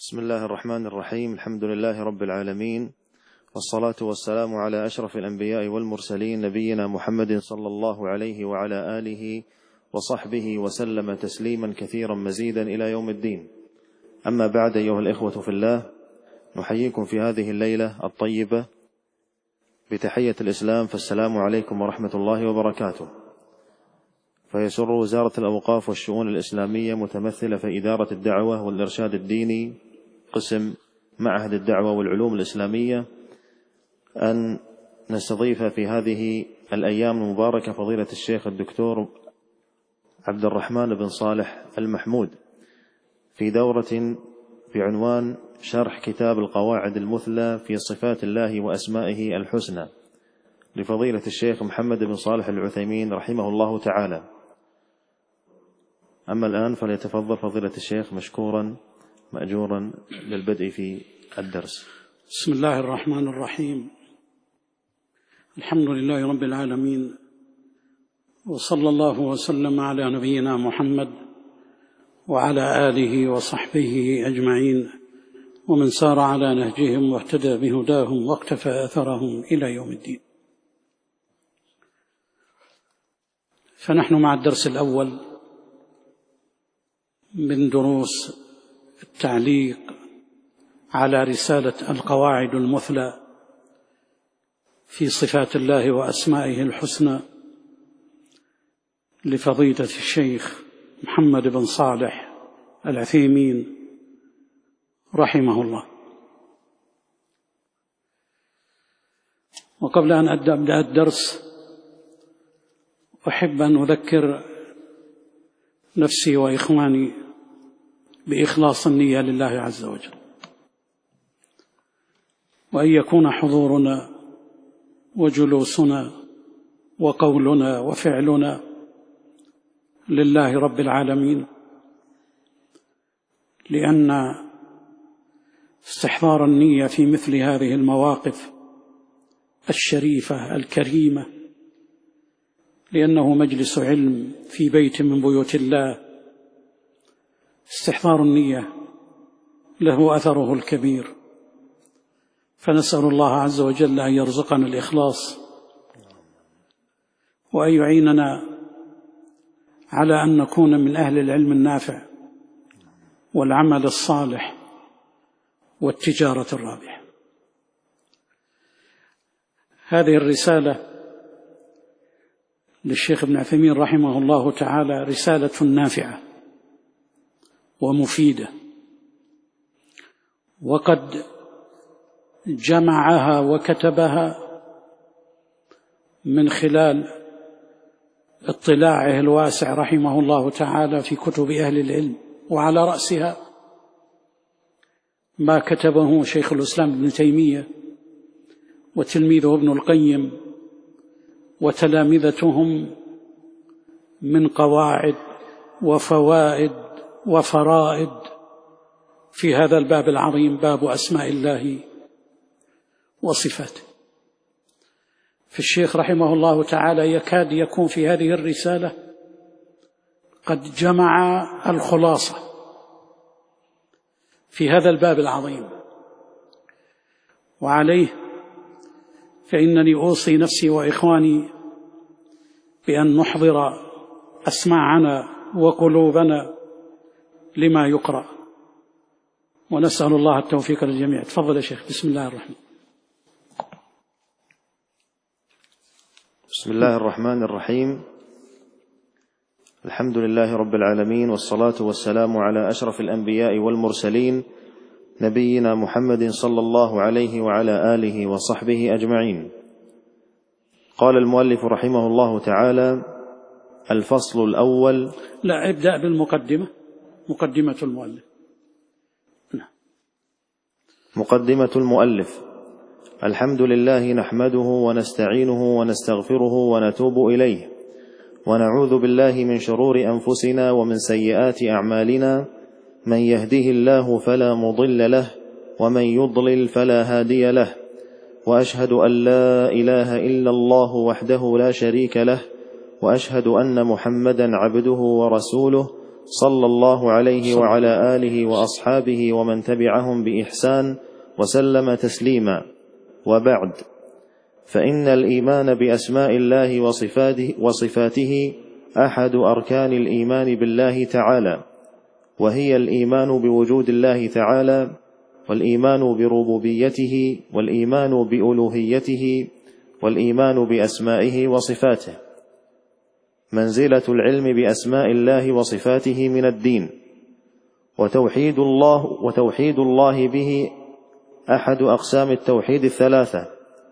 بسم الله الرحمن الرحيم. الحمد لله رب العالمين، والصلاة والسلام على أشرف الأنبياء والمرسلين، نبينا محمد صلى الله عليه وعلى آله وصحبه وسلم تسليما كثيرا مزيدا إلى يوم الدين. أما بعد، أيها الإخوة في الله، نحييكم في هذه الليلة الطيبة بتحية الإسلام، فالسلام عليكم ورحمة الله وبركاته. فيسر وزارة الأوقاف والشؤون الإسلامية متمثلة في إدارة الدعوة والإرشاد الديني قسم معهد الدعوة والعلوم الإسلامية أن نستضيف في هذه الأيام المباركة فضيلة الشيخ الدكتور عبد الرحمن بن صالح المحمود في دورة بعنوان شرح كتاب القواعد المثلى في صفات الله وأسمائه الحسنى لفضيلة الشيخ محمد بن صالح العثيمين رحمه الله تعالى. أما الآن فليتفضل فضيلة الشيخ مشكورا مأجورا للبدء في الدرس. بسم الله الرحمن الرحيم. الحمد لله رب العالمين، وصلى الله وسلم على نبينا محمد وعلى آله وصحبه أجمعين، ومن سار على نهجهم واهتدى بهداهم واقتفى أثرهم إلى يوم الدين. فنحن مع الدرس الأول من دروس التعليق على رسالة القواعد المثلى في صفات الله وأسمائه الحسنى لفضيلة الشيخ محمد بن صالح العثيمين رحمه الله. وقبل أن أبدأ الدرس أحب أن أذكر نفسي وإخواني بإخلاص النية لله عز وجل، وأن يكون حضورنا وجلوسنا وقولنا وفعلنا لله رب العالمين، لأن استحضار النية في مثل هذه المواقف الشريفة الكريمة، لأنه مجلس علم في بيت من بيوت الله، استحضار النية له أثره الكبير، فنسأل الله عز وجل أن يرزقنا الإخلاص وأن يعيننا على أن نكون من أهل العلم النافع والعمل الصالح والتجارة الرابحة. هذه الرسالة للشيخ ابن عثيمين رحمه الله تعالى رسالة نافعة ومفيدة، وقد جمعها وكتبها من خلال اطلاعه الواسع رحمه الله تعالى في كتب أهل العلم، وعلى رأسها ما كتبه شيخ الإسلام ابن تيمية وتلميذه ابن القيم وتلامذتهم من قواعد وفوائد وفرائد في هذا الباب العظيم، باب أسماء الله وصفاته. فالشيخ رحمه الله تعالى يكاد يكون في هذه الرسالة قد جمع الخلاصة في هذا الباب العظيم، وعليه فإنني أوصي نفسي وإخواني بأن نحضر أسماعنا وقلوبنا لما يقرأ، ونسأل الله التوفيق للجميع. تفضل يا شيخ. بسم الله الرحمن بسم الله الرحمن الرحيم. الحمد لله رب العالمين، والصلاة والسلام على أشرف الأنبياء والمرسلين، نبينا محمد صلى الله عليه وعلى آله وصحبه أجمعين. قال المؤلف رحمه الله تعالى: الفصل الأول. لا، ابدأ بالمقدمة، مقدمة المؤلف. مقدمة المؤلف: الحمد لله نحمده ونستعينه ونستغفره ونتوب إليه، ونعوذ بالله من شرور أنفسنا ومن سيئات أعمالنا، من يهده الله فلا مضل له، ومن يضلل فلا هادي له، وأشهد أن لا إله إلا الله وحده لا شريك له، وأشهد أن محمدا عبده ورسوله صلى الله عليه وعلى آله وأصحابه ومن تبعهم بإحسان وسلم تسليما. وبعد، فإن الإيمان بأسماء الله وصفاته أحد أركان الإيمان بالله تعالى، وهي الإيمان بوجود الله تعالى، والإيمان بربوبيته، والإيمان بألوهيته، والإيمان بأسمائه وصفاته. منزلة العلم بأسماء الله وصفاته من الدين، وتوحيد الله به أحد أقسام التوحيد الثلاثة: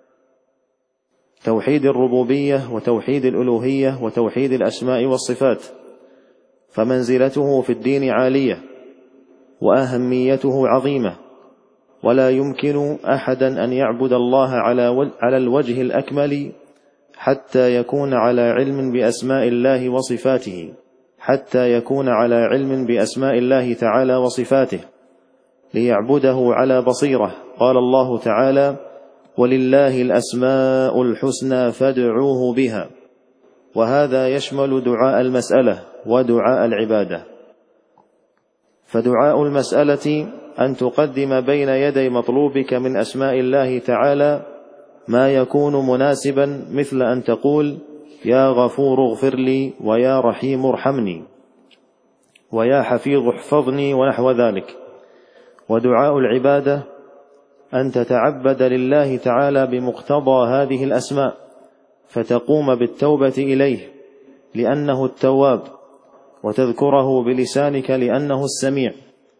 توحيد الربوبية، وتوحيد الألوهية، وتوحيد الأسماء والصفات. فمنزلته في الدين عالية، وأهميته عظيمة، ولا يمكن أحدا أن يعبد الله على الوجه الأكمل حتى يكون على علم بأسماء الله وصفاته، حتى يكون على علم بأسماء الله تعالى وصفاته، ليعبده على بصيرة. قال الله تعالى: ولله الأسماء الحسنى فادعوه بها. وهذا يشمل دعاء المسألة ودعاء العبادة. فدعاء المسألة أن تقدم بين يدي مطلوبك من أسماء الله تعالى ما يكون مناسبا، مثل أن تقول: يا غفور اغفر لي، ويا رحيم ارحمني، ويا حفيظ احفظني، ونحو ذلك. ودعاء العبادة أن تتعبد لله تعالى بمقتضى هذه الأسماء، فتقوم بالتوبة إليه لأنه التواب، وتذكره بلسانك لأنه السميع،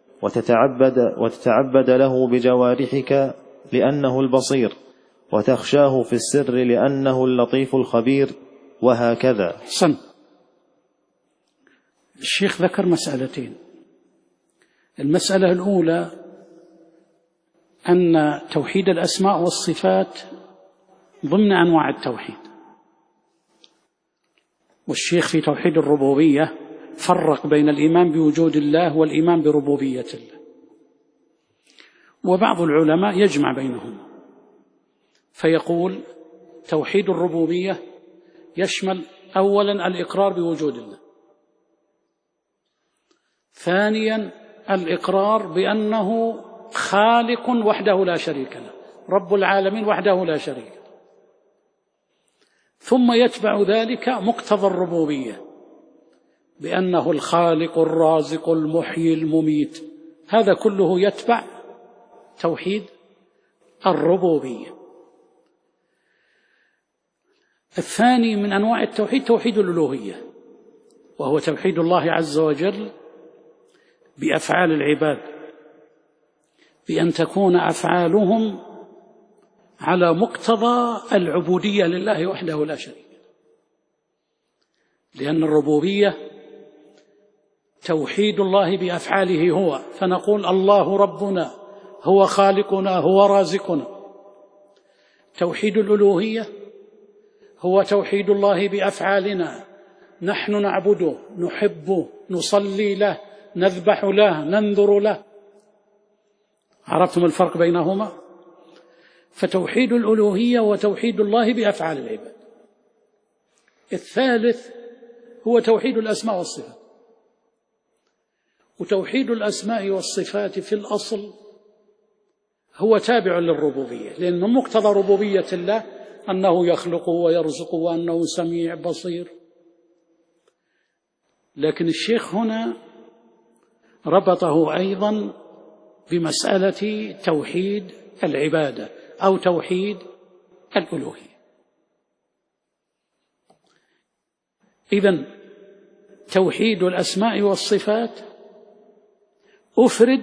وتتعبد له بجوارحك لأنه البصير، وتخشاه في السر لأنه اللطيف الخبير، وهكذا. حسن. الشيخ ذكر مسألتين. المسألة الأولى أن توحيد الأسماء والصفات ضمن أنواع التوحيد، والشيخ في توحيد الربوبية فرق بين الإيمان بوجود الله والإيمان بربوبية الله، وبعض العلماء يجمع بينهم فيقول توحيد الربوبية يشمل أولا الإقرار بوجود الله، ثانيا الإقرار بأنه خالق وحده لا شريك له، رب العالمين وحده لا شريك له، ثم يتبع ذلك مقتضى الربوبية بأنه الخالق الرازق المحيي المميت. هذا كله يتبع توحيد الربوبية. الثاني من أنواع التوحيد توحيد الألوهية، وهو توحيد الله عز وجل بأفعال العباد، بأن تكون أفعالهم على مقتضى العبودية لله وحده لا شريك له، لأن الربوبية توحيد الله بأفعاله هو، فنقول الله ربنا، هو خالقنا، هو رازقنا. توحيد الألوهية هو توحيد الله بأفعالنا، نحن نعبده، نحبه، نصلي له، نذبح له، ننذر له. عرفتم الفرق بينهما؟ فتوحيد الألوهية وتوحيد الله بأفعال العباد. الثالث هو توحيد الأسماء والصفات. وتوحيد الأسماء والصفات في الأصل هو تابع للربوبية، لأن من مقتضى ربوبية الله أنه يخلق ويرزق وأنه سميع بصير. لكن الشيخ هنا ربطه أيضا بمسألة توحيد العبادة أو توحيد الألوهية. إذن توحيد الأسماء والصفات أفرد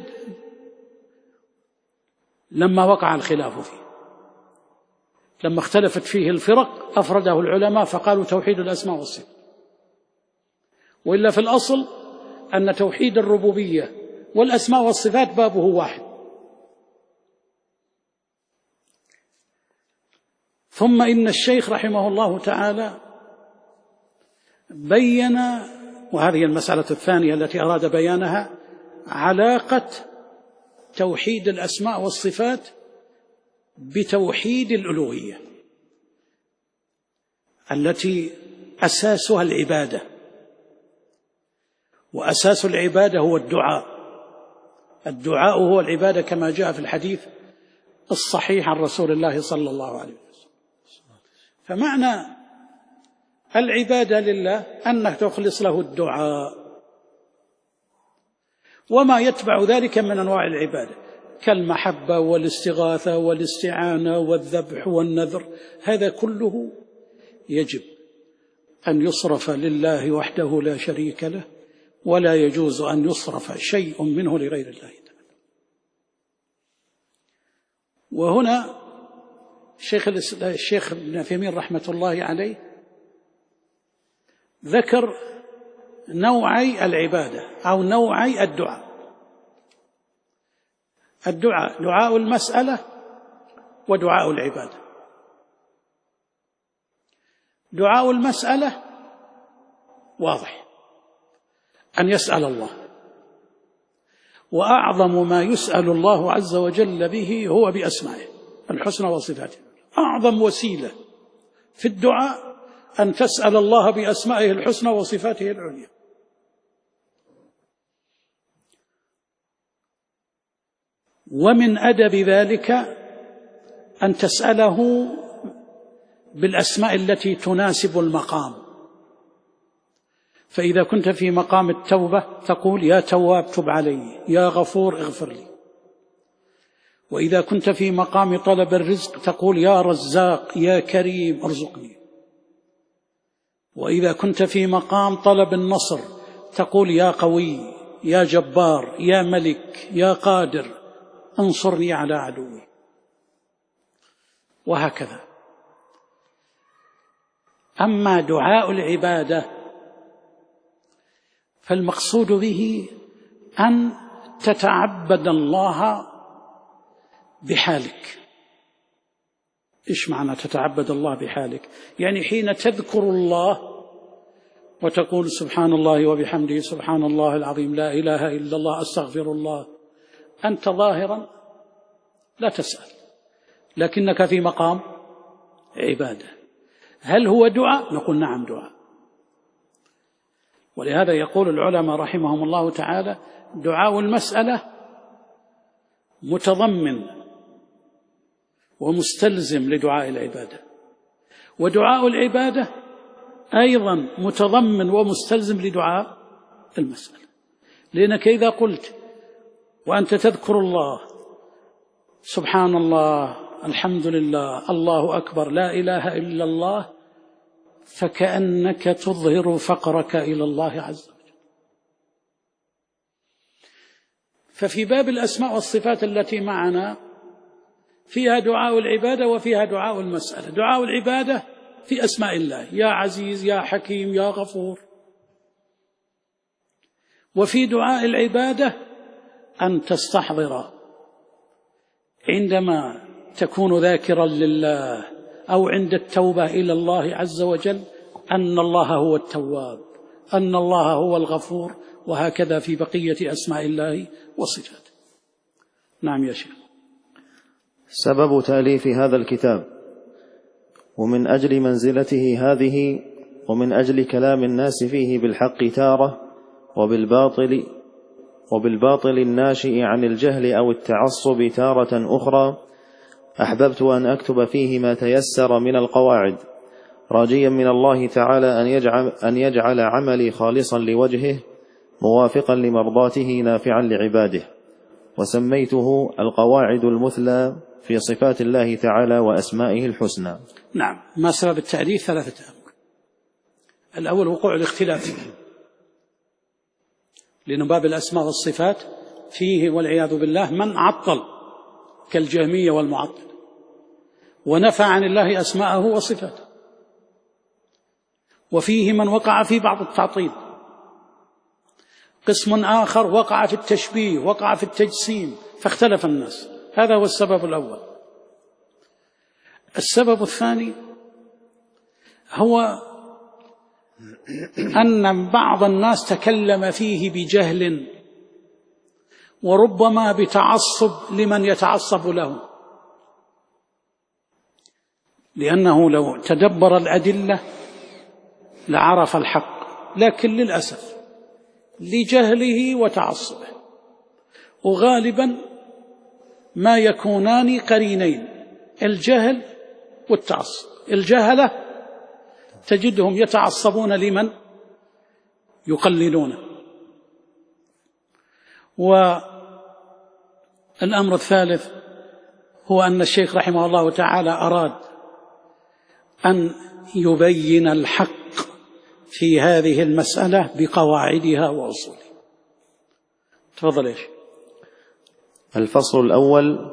لما وقع الخلاف فيه، لما اختلفت فيه الفرق أفرده العلماء فقالوا توحيد الأسماء والصفات. وإلا في الأصل أن توحيد الربوبية والأسماء والصفات بابه واحد. ثم إن الشيخ رحمه الله تعالى بين، وهذه المسألة الثانية التي أراد بيانها، علاقة توحيد الأسماء والصفات بتوحيد الألوهية التي أساسها العبادة. وأساس العبادة هو الدعاء. الدعاء هو العبادة كما جاء في الحديث الصحيح عن رسول الله صلى الله عليه وسلم. فمعنى العبادة لله أنك تخلص له الدعاء، وما يتبع ذلك من أنواع العبادة كالمحبة والاستغاثة والاستعانة والذبح والنذر، هذا كله يجب أن يصرف لله وحده لا شريك له، ولا يجوز أن يصرف شيء منه لغير الله تعالى. وهنا الشيخ ابن عثيمين رحمة الله عليه ذكر نوعي العبادة أو نوعي الدعاء. الدعاء دعاء المسألة ودعاء العبادة. دعاء المسألة واضح، أن يسأل الله، وأعظم ما يسأل الله عز وجل به هو بأسمائه الحسنى وصفاته. أعظم وسيلة في الدعاء أن تسأل الله بأسمائه الحسنى وصفاته العليا. ومن أدب ذلك أن تسأله بالأسماء التي تناسب المقام. فإذا كنت في مقام التوبة تقول يا تواب تب علي، يا غفور اغفر لي. وإذا كنت في مقام طلب الرزق تقول يا رزاق يا كريم ارزقني. وإذا كنت في مقام طلب النصر تقول يا قوي يا جبار يا ملك يا قادر انصرني على عدوي، وهكذا. أما دعاء العبادة فالمقصود به أن تتعبد الله بحالك. إيش معنى تتعبد الله بحالك؟ يعني حين تذكر الله وتقول سبحان الله وبحمده سبحان الله العظيم لا إله إلا الله أستغفر الله، أنت ظاهرا لا تسأل، لكنك في مقام عبادة. هل هو دعاء؟ نقول نعم دعاء. ولهذا يقول العلماء رحمهم الله تعالى دعاء المسألة متضمن ومستلزم لدعاء العبادة، ودعاء العبادة أيضا متضمن ومستلزم لدعاء المسألة. لأنك إذا قلت وأنت تذكر الله سبحان الله الحمد لله الله أكبر لا إله إلا الله، فكأنك تظهر فقرك إلى الله عز وجل. ففي باب الأسماء والصفات التي معنا فيها دعاء العبادة وفيها دعاء المسألة. دعاء العبادة في أسماء الله يا عزيز يا حكيم يا غفور. وفي دعاء العبادة أن تستحضر عندما تكون ذاكرا لله أو عند التوبة إلى الله عز وجل أن الله هو التواب، أن الله هو الغفور، وهكذا في بقية أسماء الله وصفاته. نعم يا شيخ. سبب تأليف هذا الكتاب ومن أجل منزلته هذه ومن أجل كلام الناس فيه بالحق تارة وبالباطل الناشئ عن الجهل أو التعصب تارة أخرى، أحببت أن أكتب فيه ما تيسر من القواعد، راجيا من الله تعالى أن يجعل عملي خالصا لوجهه موافقا لمرضاته نافعا لعباده. وسميته القواعد المثلى في صفات الله تعالى وأسمائه الحسنى. نعم. ما سبب التأليف؟ ثلاثة أمور. الأول وقوع الاختلاف، لأن باب الأسماء والصفات فيه والعياذ بالله من عطل كالجهمية والمعطل، ونفى عن الله أسماءه وصفاته، وفيه من وقع في بعض التعطيل. قسم آخر وقع في التشبيه، وقع في التجسيم، فاختلف الناس. هذا هو السبب الأول. السبب الثاني هو أن بعض الناس تكلم فيه بجهل وربما بتعصب لمن يتعصب له، لأنه لو تدبر الأدلة لعرف الحق، لكن للأسف لجهله وتعصبه، وغالبا ما يكونان قرينين، الجهل والتعصب. الجهلة تجدهم يتعصبون لمن يقللونه. والأمر الثالث هو أن الشيخ رحمه الله تعالى أراد أن يبين الحق في هذه المسألة بقواعدها وأصولها. تفضل يا شيخ. الفصل الأول: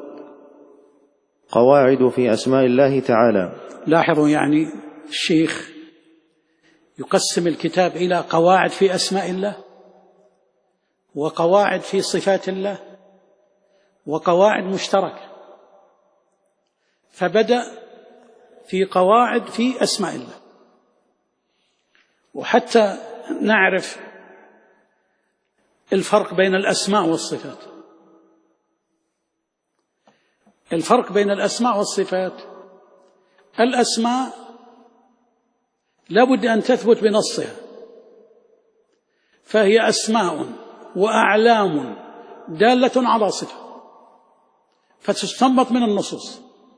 قواعد في أسماء الله تعالى. لاحظوا، يعني الشيخ يقسم الكتاب إلى قواعد في أسماء الله، وقواعد في صفات الله، وقواعد مشتركة. فبدأ في قواعد في أسماء الله، وحتى نعرف الفرق بين الأسماء والصفات. الفرق بين الأسماء والصفات: الأسماء لابد أن تثبت بنصها، فهي أسماء وأعلام دالة على صفة، فتستنبط من النصوص.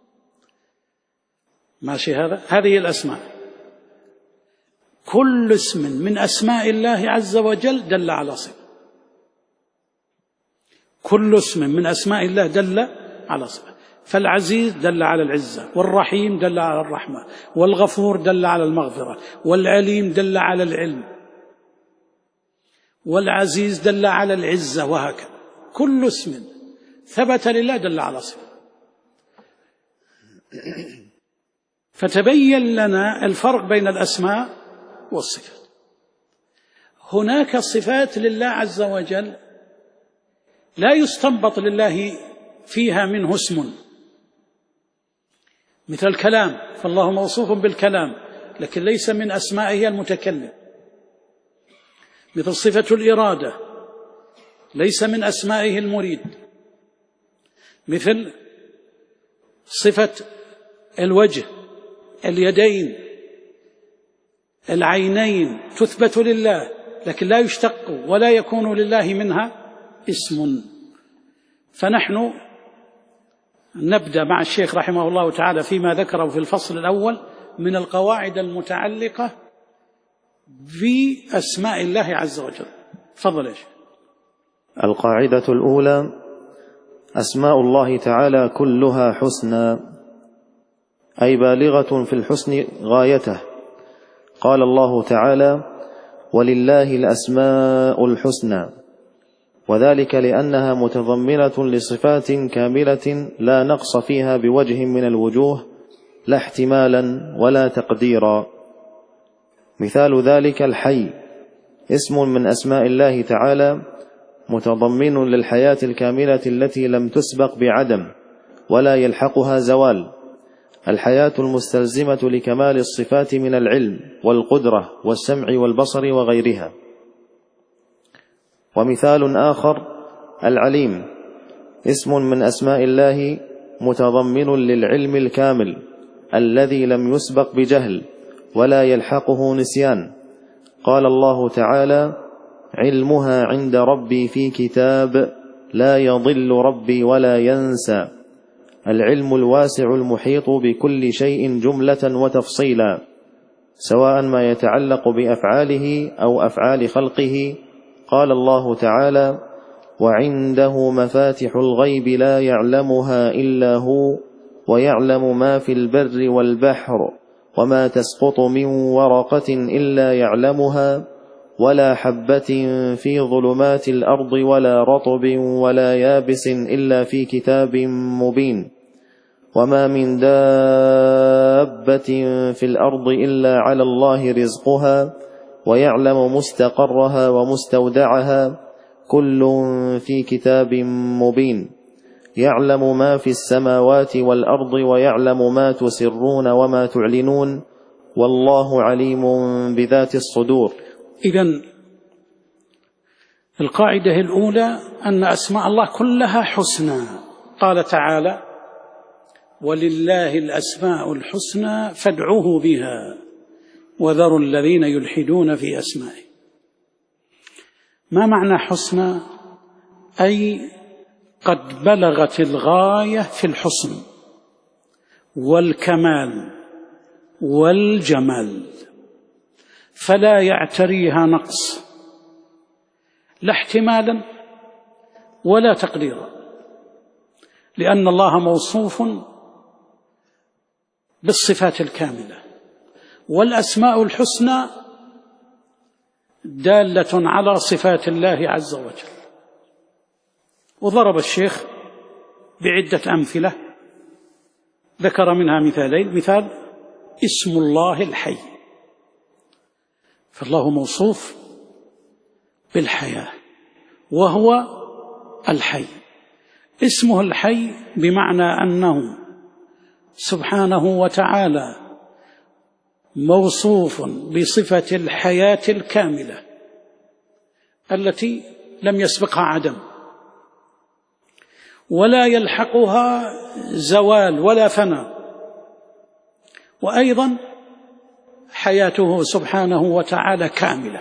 ماشي؟ هذه الأسماء. كل اسم من أسماء الله عز وجل دل على صفة. كل اسم من أسماء الله دل على صفة. فالعزيز دل على العزة، والرحيم دل على الرحمة، والغفور دل على المغفرة، والعليم دل على العلم، والعزيز دل على العزة، وهكذا. كل اسم ثبت لله دل على صفة. فتبين لنا الفرق بين الأسماء والصفات. هناك صفات لله عز وجل لا يستنبط لله فيها منه اسم، مثل الكلام، فالله موصوف بالكلام لكن ليس من أسمائه المتكلم. مثل صفة الإرادة، ليس من أسمائه المريد. مثل صفة الوجه، اليدين، العينين، تثبت لله لكن لا يشتق ولا يكون لله منها اسم. فنحن نبدأ مع الشيخ رحمه الله تعالى فيما ذكره في الفصل الأول من القواعد المتعلقة بأسماء الله عز وجل. تفضل يا شيخ. القاعدة الأولى: أسماء الله تعالى كلها حسنى، أي بالغة في الحسن غايته. قال الله تعالى: ولله الأسماء الحسنى، وذلك لأنها متضمنة لصفات كاملة لا نقص فيها بوجه من الوجوه، لا احتمالا ولا تقديرا. مثال ذلك الحي، اسم من أسماء الله تعالى متضمن للحياة الكاملة التي لم تسبق بعدم ولا يلحقها زوال، الحياة المستلزمة لكمال الصفات من العلم والقدرة والسمع والبصر وغيرها. ومثال آخر العليم، اسم من أسماء الله متضمن للعلم الكامل الذي لم يسبق بجهل ولا يلحقه نسيان. قال الله تعالى: علمها عند ربي في كتاب لا يضل ربي ولا ينسى. العلم الواسع المحيط بكل شيء جملة وتفصيلا، سواء ما يتعلق بأفعاله أو أفعال خلقه. قال الله تعالى: وعنده مفاتح الغيب لا يعلمها إلا هو، ويعلم ما في البر والبحر، وما تسقط من ورقة إلا يعلمها، ولا حبة في ظلمات الأرض ولا رطب ولا يابس إلا في كتاب مبين. وما من دابة في الأرض إلا على الله رزقها، ويعلم مستقرها ومستودعها، كل في كتاب مبين. يعلم ما في السماوات والأرض، ويعلم ما تسرون وما تعلنون، والله عليم بذات الصدور. إذن القاعدة الأولى أن أسماء الله كلها حسنى. قال تعالى: ولله الأسماء الحسنى فادعوه بها وذروا الذين يلحدون في أسمائه. ما معنى حسنى؟ أي قد بلغت الغاية في الحسن والكمال والجمال، فلا يعتريها نقص، لا احتمالا ولا تقديرا، لأن الله موصوف بالصفات الكاملة، والأسماء الحسنى دالة على صفات الله عز وجل. وضرب الشيخ بعدة أمثلة، ذكر منها مثالين. مثال اسم الله الحي، فالله موصوف بالحياة وهو الحي. اسمه الحي بمعنى أنه سبحانه وتعالى موصوف بصفة الحياة الكاملة التي لم يسبقها عدم ولا يلحقها زوال ولا فناء. وأيضا حياته سبحانه وتعالى كاملة.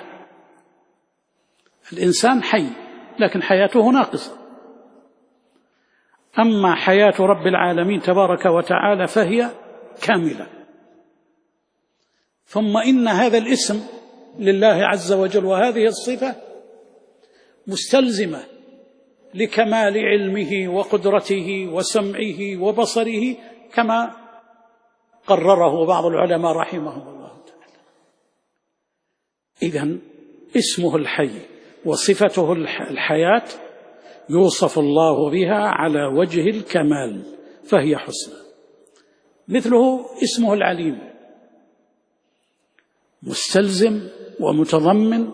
الإنسان حي لكن حياته ناقصة، أما حياة رب العالمين تبارك وتعالى فهي كاملة. ثم إن هذا الاسم لله عز وجل وهذه الصفة مستلزمة لكمال علمه وقدرته وسمعه وبصره، كما قرره بعض العلماء رحمهم الله تعالى. إذن اسمه الحي وصفته الحياة يوصف الله بها على وجه الكمال فهي حسنى. مثله اسمه العليم، مستلزم ومتضمن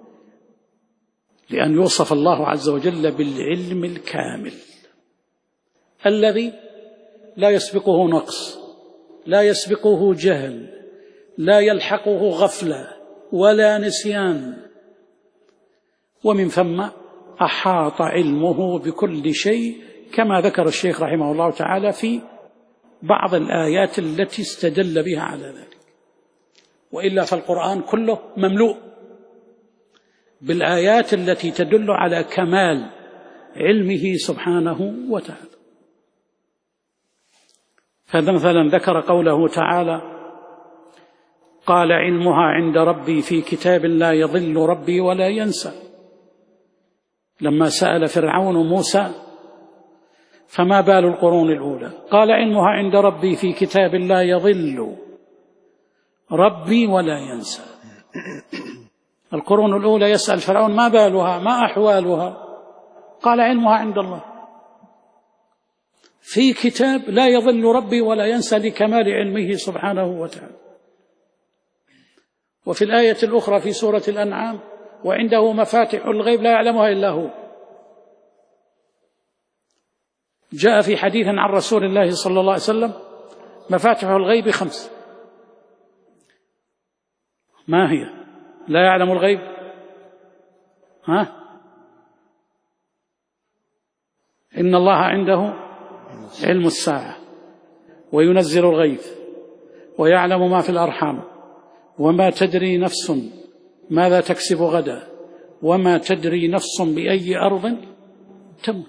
لأن يوصف الله عز وجل بالعلم الكامل الذي لا يسبقه نقص، لا يسبقه جهل، لا يلحقه غفلة ولا نسيان، ومن ثم أحاط علمه بكل شيء، كما ذكر الشيخ رحمه الله تعالى في بعض الآيات التي استدل بها على ذلك. وإلا فالقرآن كله مملوء بالآيات التي تدل على كمال علمه سبحانه وتعالى. فهذا مثلا ذكر قوله تعالى: قال علمها عند ربي في كتاب لا يضل ربي ولا ينسى. لما سأل فرعون موسى: فما بال القرون الأولى؟ قال علمها عند ربي في كتاب لا يضل ربي ولا ينسى. القرون الأولى يسأل فرعون: ما بالها، ما أحوالها؟ قال علمها عند الله في كتاب لا يضل ربي ولا ينسى لكمال علمه سبحانه وتعالى. وفي الآية الأخرى في سورة الأنعام: وعنده مفاتح الغيب لا يعلمها إلا هو. جاء في حديث عن رسول الله صلى الله عليه وسلم: مفاتح الغيب 5. ما هي؟ لا يعلم الغيب، إن الله عنده علم الساعة وينزل الغيث ويعلم ما في الأرحام وما تدري نفس ماذا تكسب غدا وما تدري نفس بأي أرض تموت.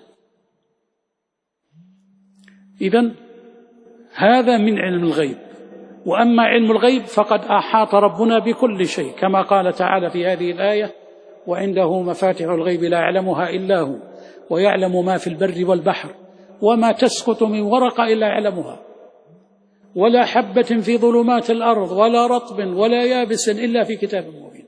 إذن هذا من علم الغيب. وأما علم الغيب فقد أحاط ربنا بكل شيء، كما قال تعالى في هذه الآية: وعنده مفاتح الغيب لا يعلمها إلا هو ويعلم ما في البر والبحر وما تسقط من ورقة إلا يعلمها ولا حبة في ظلمات الأرض ولا رطب ولا يابس إلا في كتاب مبين.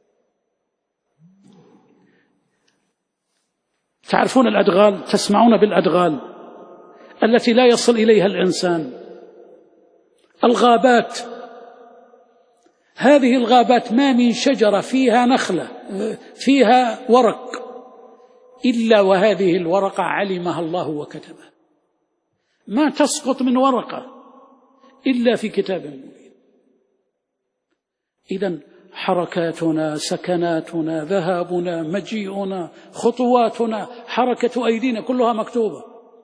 تعرفون الأدغال، تسمعون بالأدغال التي لا يصل إليها الإنسان، الغابات. هذه الغابات ما من شجرة فيها نخلة فيها ورق إلا وهذه الورقة علمها الله وكتبها، ما تسقط من ورقة إلا في كتاب مبين. إذن حركاتنا، سكناتنا، ذهابنا، مجيئنا، خطواتنا، حركة أيدينا كلها مكتوبة،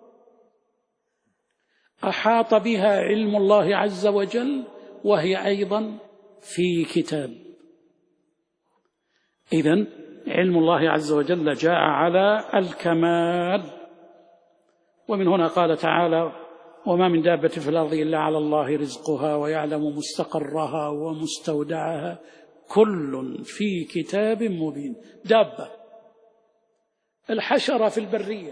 أحاط بها علم الله عز وجل، وهي أيضا في كتاب. إذن علم الله عز وجل جاء على الكمال. ومن هنا قال تعالى: وما من دابة في الأرض إلا على الله رزقها ويعلم مستقرها ومستودعها كل في كتاب مبين. دابة، الحشرة في البرية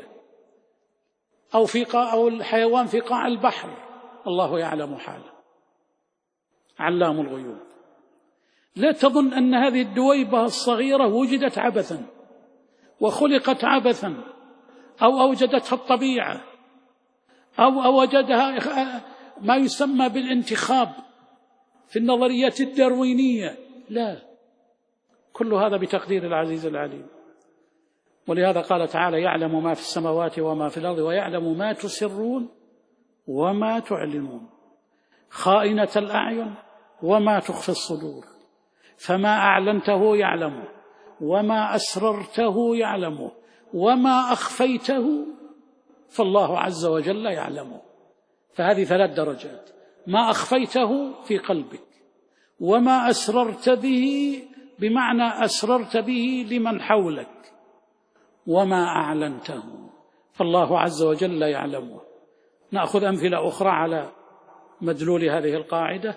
أو الحيوان في قاع البحر، الله يعلم حاله، علام الغيوب. لا تظن أن هذه الدويبة الصغيرة وجدت عبثا وخلقت عبثا أو أوجدتها الطبيعة أو أوجدها ما يسمى بالانتخاب في النظريات الداروينية. لا، كل هذا بتقدير العزيز العليم. ولهذا قال تعالى: يعلم ما في السماوات وما في الأرض ويعلم ما تسرون وما تعلنون، خائنة الأعين وما تخفي الصدور، فما أعلنته يعلمه وما أسررته يعلمه وما أخفيته فالله عز وجل يعلمه. فهذه 3 درجات: ما أخفيته في قلبك، وما أسررت به بمعنى أسررت به لمن حولك، وما أعلنته فالله عز وجل يعلمه. نأخذ أمثلة أخرى على مدلول هذه القاعدة.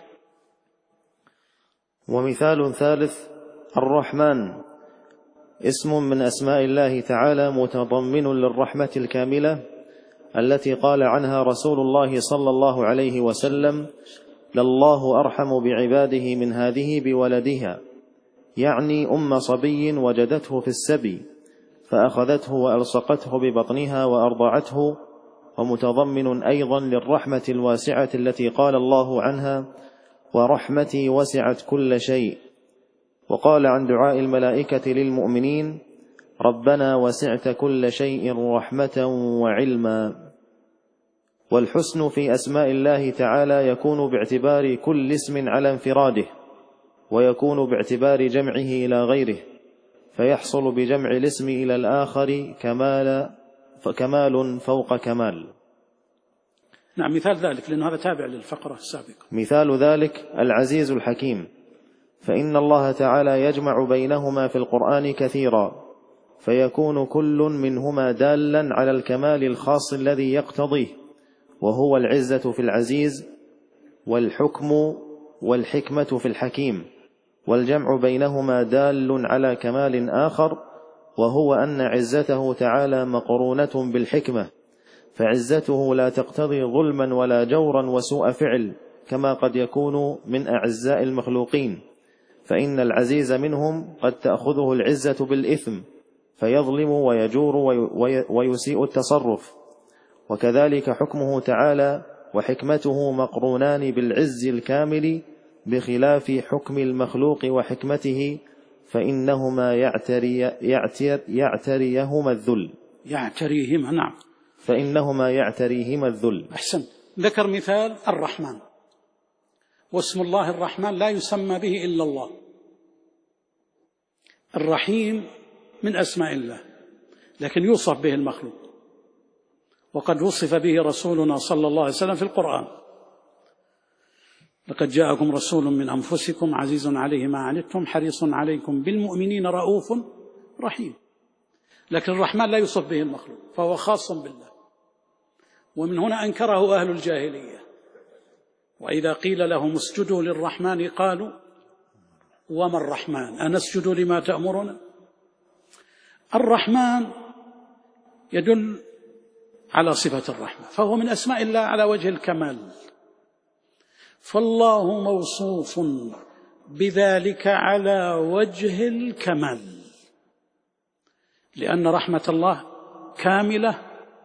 ومثال ثالث: الرحمن اسم من أسماء الله تعالى متضمن للرحمة الكاملة التي قال عنها رسول الله صلى الله عليه وسلم: لله أرحم بعباده من هذه بولدها، يعني أم صبي وجدته في السبي فأخذته وألصقته ببطنها وأرضعته. ومتضمن أيضا للرحمة الواسعة التي قال الله عنها: ورحمتي وسعت كل شيء. وقال عن دعاء الملائكة للمؤمنين: ربنا وسعت كل شيء رحمة وعلما. والحسن في أسماء الله تعالى يكون باعتبار كل اسم على انفراده، ويكون باعتبار جمعه إلى غيره، فيحصل بجمع الاسم إلى الآخر كمال فوق كمال. نعم، مثال ذلك، لأن هذا تابع للفقرة السابقة. مثال ذلك العزيز الحكيم، فإن الله تعالى يجمع بينهما في القرآن كثيرا، فيكون كل منهما دالا على الكمال الخاص الذي يقتضيه، وهو العزة في العزيز، والحكم والحكمة في الحكيم. والجمع بينهما دال على كمال آخر، وهو أن عزته تعالى مقرونة بالحكمة، فعزته لا تقتضي ظلما ولا جورا وسوء فعل كما قد يكون من أعزاء المخلوقين، فإن العزيز منهم قد تأخذه العزة بالإثم فيظلم ويجور ويسيء التصرف. وكذلك حكمه تعالى وحكمته مقرونان بالعز الكامل، بخلاف حكم المخلوق وحكمته، فإنهما يعتريهما الذل. يعتريهما، نعم، فإنهما يعتريهما الذل. أحسن. ذكر مثال الرحمن، واسم الله الرحمن لا يسمى به إلا الله. الرحيم من أسماء الله، لكن يوصف به المخلوق، وقد وصف به رسولنا صلى الله عليه وسلم في القرآن: لقد جاءكم رسول من أنفسكم عزيز عليه ما عنتم حريص عليكم بالمؤمنين رؤوف رحيم. لكن الرحمن لا يوصف به المخلوق، فهو خاص بالله. ومن هنا أنكره أهل الجاهلية، وإذا قيل لهم اسجدوا للرحمن قالوا وما الرحمن أنسجد لما تأمرنا. الرحمن يدل على صفة الرحمة، فهو من أسماء الله على وجه الكمال، فالله موصوف بذلك على وجه الكمال، لأن رحمة الله كاملة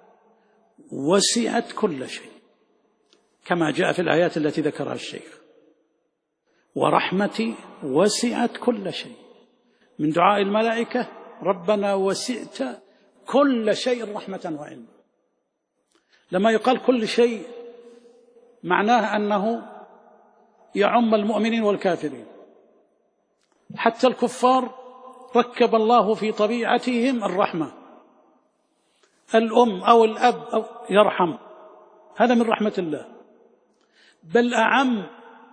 وسعت كل شيء، كما جاء في الآيات التي ذكرها الشيخ: ورحمتي وسعت كل شيء. من دعاء الملائكة: ربنا وسعت كل شيء رحمة وعلما. لما يقال كل شيء معناه أنه يعم المؤمنين والكافرين، حتى الكفار ركب الله في طبيعتهم الرحمة. الأم أو الأب أو يرحم، هذا من رحمة الله. بل أعم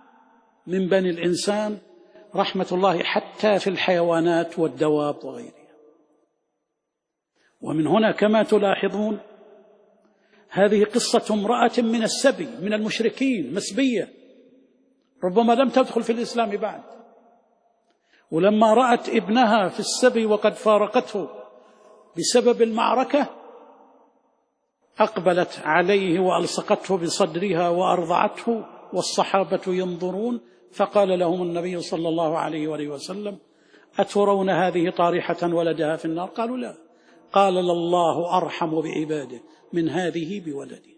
من بني الإنسان رحمة الله حتى في الحيوانات والدواب وغيرها. ومن هنا كما تلاحظون هذه قصة امرأة من السبي من المشركين مسبية، ربما لم تدخل في الإسلام بعد، ولما رأت ابنها في السبي وقد فارقته بسبب المعركة أقبلت عليه وألصقته بصدرها وأرضعته، والصحابة ينظرون، فقال لهم النبي صلى الله عليه وآله وسلم: أترون هذه طارحة ولدها في النار؟ قالوا: لا. قال: الله أرحم بعباده من هذه بولده.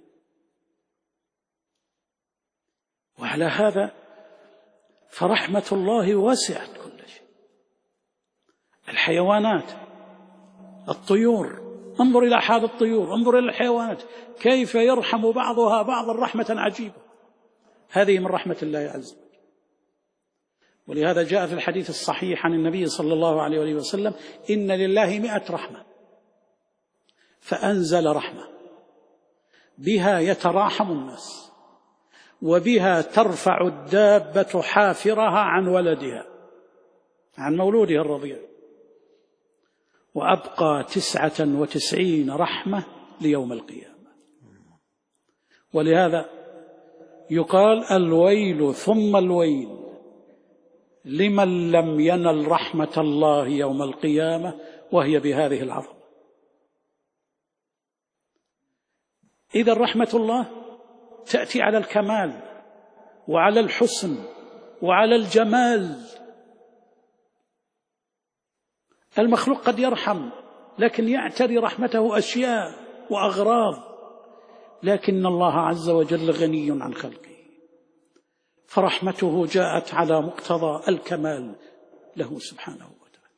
وعلى هذا فرحمة الله وسعت كل شيء. الحيوانات، الطيور، انظر إلى حال الطيور، انظر إلى الحيوانات كيف يرحم بعضها بعضا رحمة عجيبة. هذه من رحمة الله عز وجل. ولهذا جاء في الحديث الصحيح عن النبي صلى الله عليه وسلم: إن لله 100 رحمة، فأنزل رحمة بها يتراحم الناس، وبها ترفع الدابة حافرها عن ولدها، عن مولودها الرضيع، وأبقى 99 رحمة ليوم القيامة. ولهذا يقال: الويل ثم الويل لمن لم ينل رحمة الله يوم القيامة وهي بهذه العظمة. إذا رحمة الله تأتي على الكمال وعلى الحسن وعلى الجمال. المخلوق قد يرحم لكن يعتري رحمته أشياء وأغراض، لكن الله عز وجل غني عن خلقه، فرحمته جاءت على مقتضى الكمال له سبحانه وتعالى.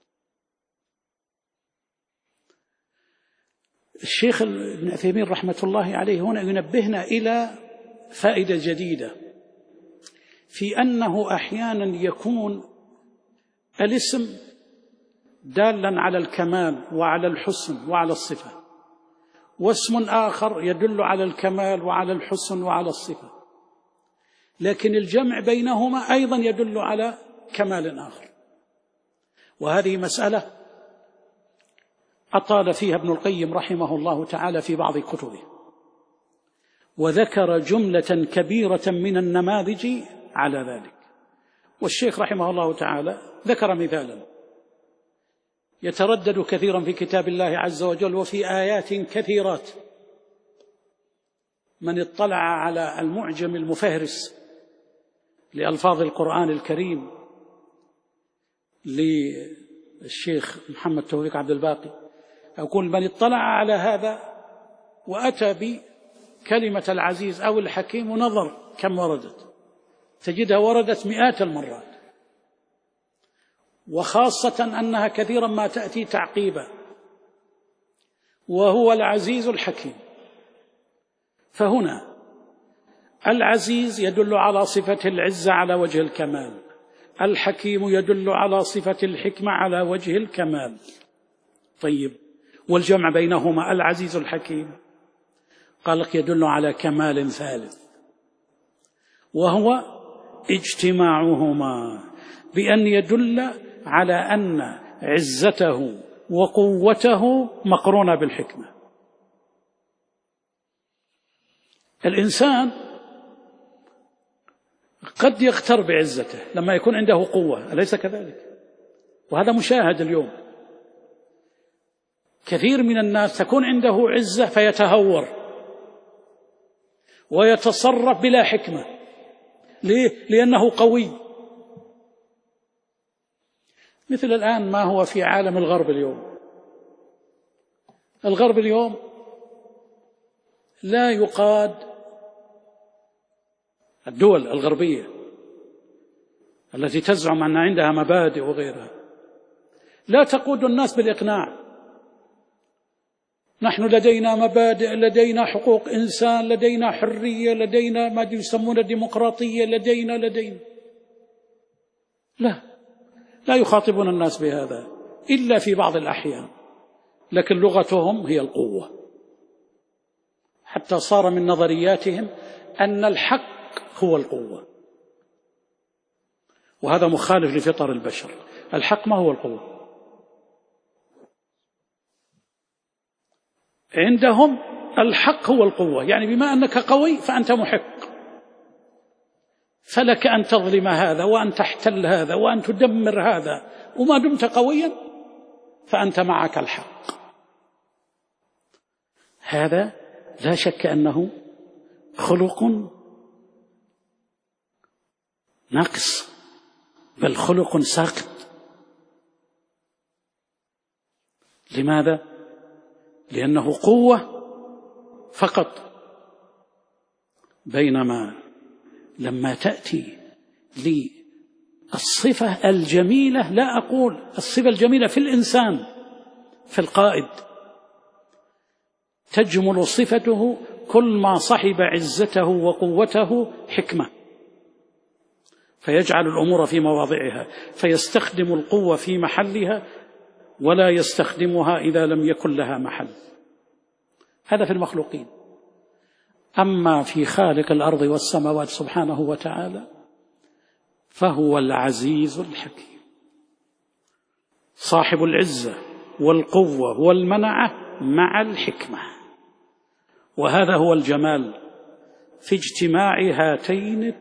الشيخ ابن عثيمين رحمة الله عليه هنا ينبهنا إلى فائدة جديدة، في أنه أحيانا يكون الاسم دالا على الكمال وعلى الحسن وعلى الصفة، واسم آخر يدل على الكمال وعلى الحسن وعلى الصفة، لكن الجمع بينهما أيضا يدل على كمال آخر. وهذه مسألة أطال فيها ابن القيم رحمه الله تعالى في بعض كتبه، وذكر جملة كبيرة من النماذج على ذلك. والشيخ رحمه الله تعالى ذكر مثالا يتردد كثيرا في كتاب الله عز وجل وفي آيات كثيرات. من اطلع على المعجم المفهرس لألفاظ القرآن الكريم للشيخ محمد توفيق عبد الباقي، أقول من اطلع على هذا وأتى بكلمة العزيز أو الحكيم ونظر كم وردت، تجدها وردت مئات المرات، وخاصة أنها كثيرا ما تأتي تعقيبا: وهو العزيز الحكيم. فهنا العزيز يدل على صفة العزة على وجه الكمال، الحكيم يدل على صفة الحكمة على وجه الكمال. طيب، والجمع بينهما العزيز الحكيم قال لك يدل على كمال ثالث، وهو اجتماعهما بأن يدل على أن عزته وقوته مقرونة بالحكمة. الإنسان قد يغتر بعزته لما يكون عنده قوة، أليس كذلك؟ وهذا مشاهد اليوم. كثير من الناس تكون عنده عزة فيتهور ويتصرف بلا حكمة. ليه؟ لأنه قوي. مثل الآن ما هو في عالم الغرب اليوم. الغرب اليوم لا يقاد، الدول الغربية التي تزعم أن عندها مبادئ وغيرها لا تقود الناس بالإقناع. نحن لدينا مبادئ، لدينا حقوق إنسان، لدينا حرية، لدينا ما يسمون الديمقراطية، لدينا لا يخاطبون الناس بهذا إلا في بعض الأحيان، لكن لغتهم هي القوة، حتى صار من نظرياتهم أن الحق هو القوة، وهذا مخالف لفطر البشر. الحق ما هو القوة؟ عندهم الحق هو القوة، يعني بما أنك قوي فأنت محق، فلك أن تظلم هذا وأن تحتل هذا وأن تدمر هذا، وما دمت قويا فأنت معك الحق. هذا لا شك أنه خلق ناقص، بل خلق ساقط. لماذا؟ لأنه قوة فقط، بينما لما تأتي للصفة الجميلة، لا أقول الصفة الجميلة في الإنسان، في القائد، تجمل صفته كل ما صحب عزته وقوته حكمة، فيجعل الأمور في مواضعها، فيستخدم القوة في محلها ولا يستخدمها إذا لم يكن لها محل. هذا في المخلوقين. أما في خالق الأرض والسماوات سبحانه وتعالى فهو العزيز الحكيم، صاحب العزة والقوة والمنعة مع الحكمة. وهذا هو الجمال في اجتماع هاتين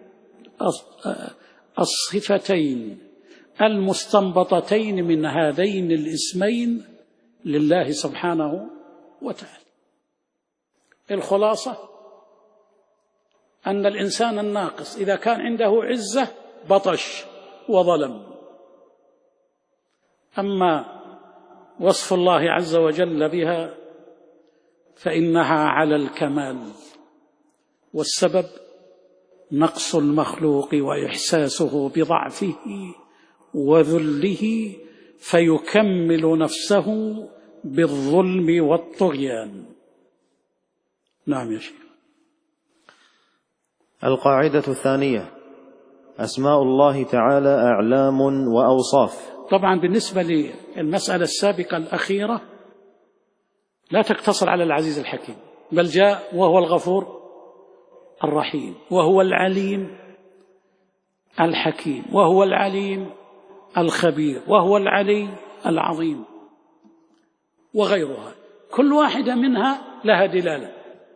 الصفتين المستنبطتين من هذين الاسمين لله سبحانه وتعالى. الخلاصة أن الإنسان الناقص إذا كان عنده عزة بطش وظلم، أما وصف الله عز وجل بها فإنها على الكمال، والسبب نقص المخلوق وإحساسه بضعفه وذله، فيكمل نفسه بالظلم والطغيان. نعم يا شيخ. القاعدة الثانية: أسماء الله تعالى أعلام وأوصاف. طبعا بالنسبة للمسألة السابقة الأخيرة لا تقتصر على العزيز الحكيم، بل جاء وهو الغفور الرحيم، وهو العليم الحكيم، وهو العليم الخبير، وهو العلي العظيم، وغيرها. كل واحدة منها لها دلالة،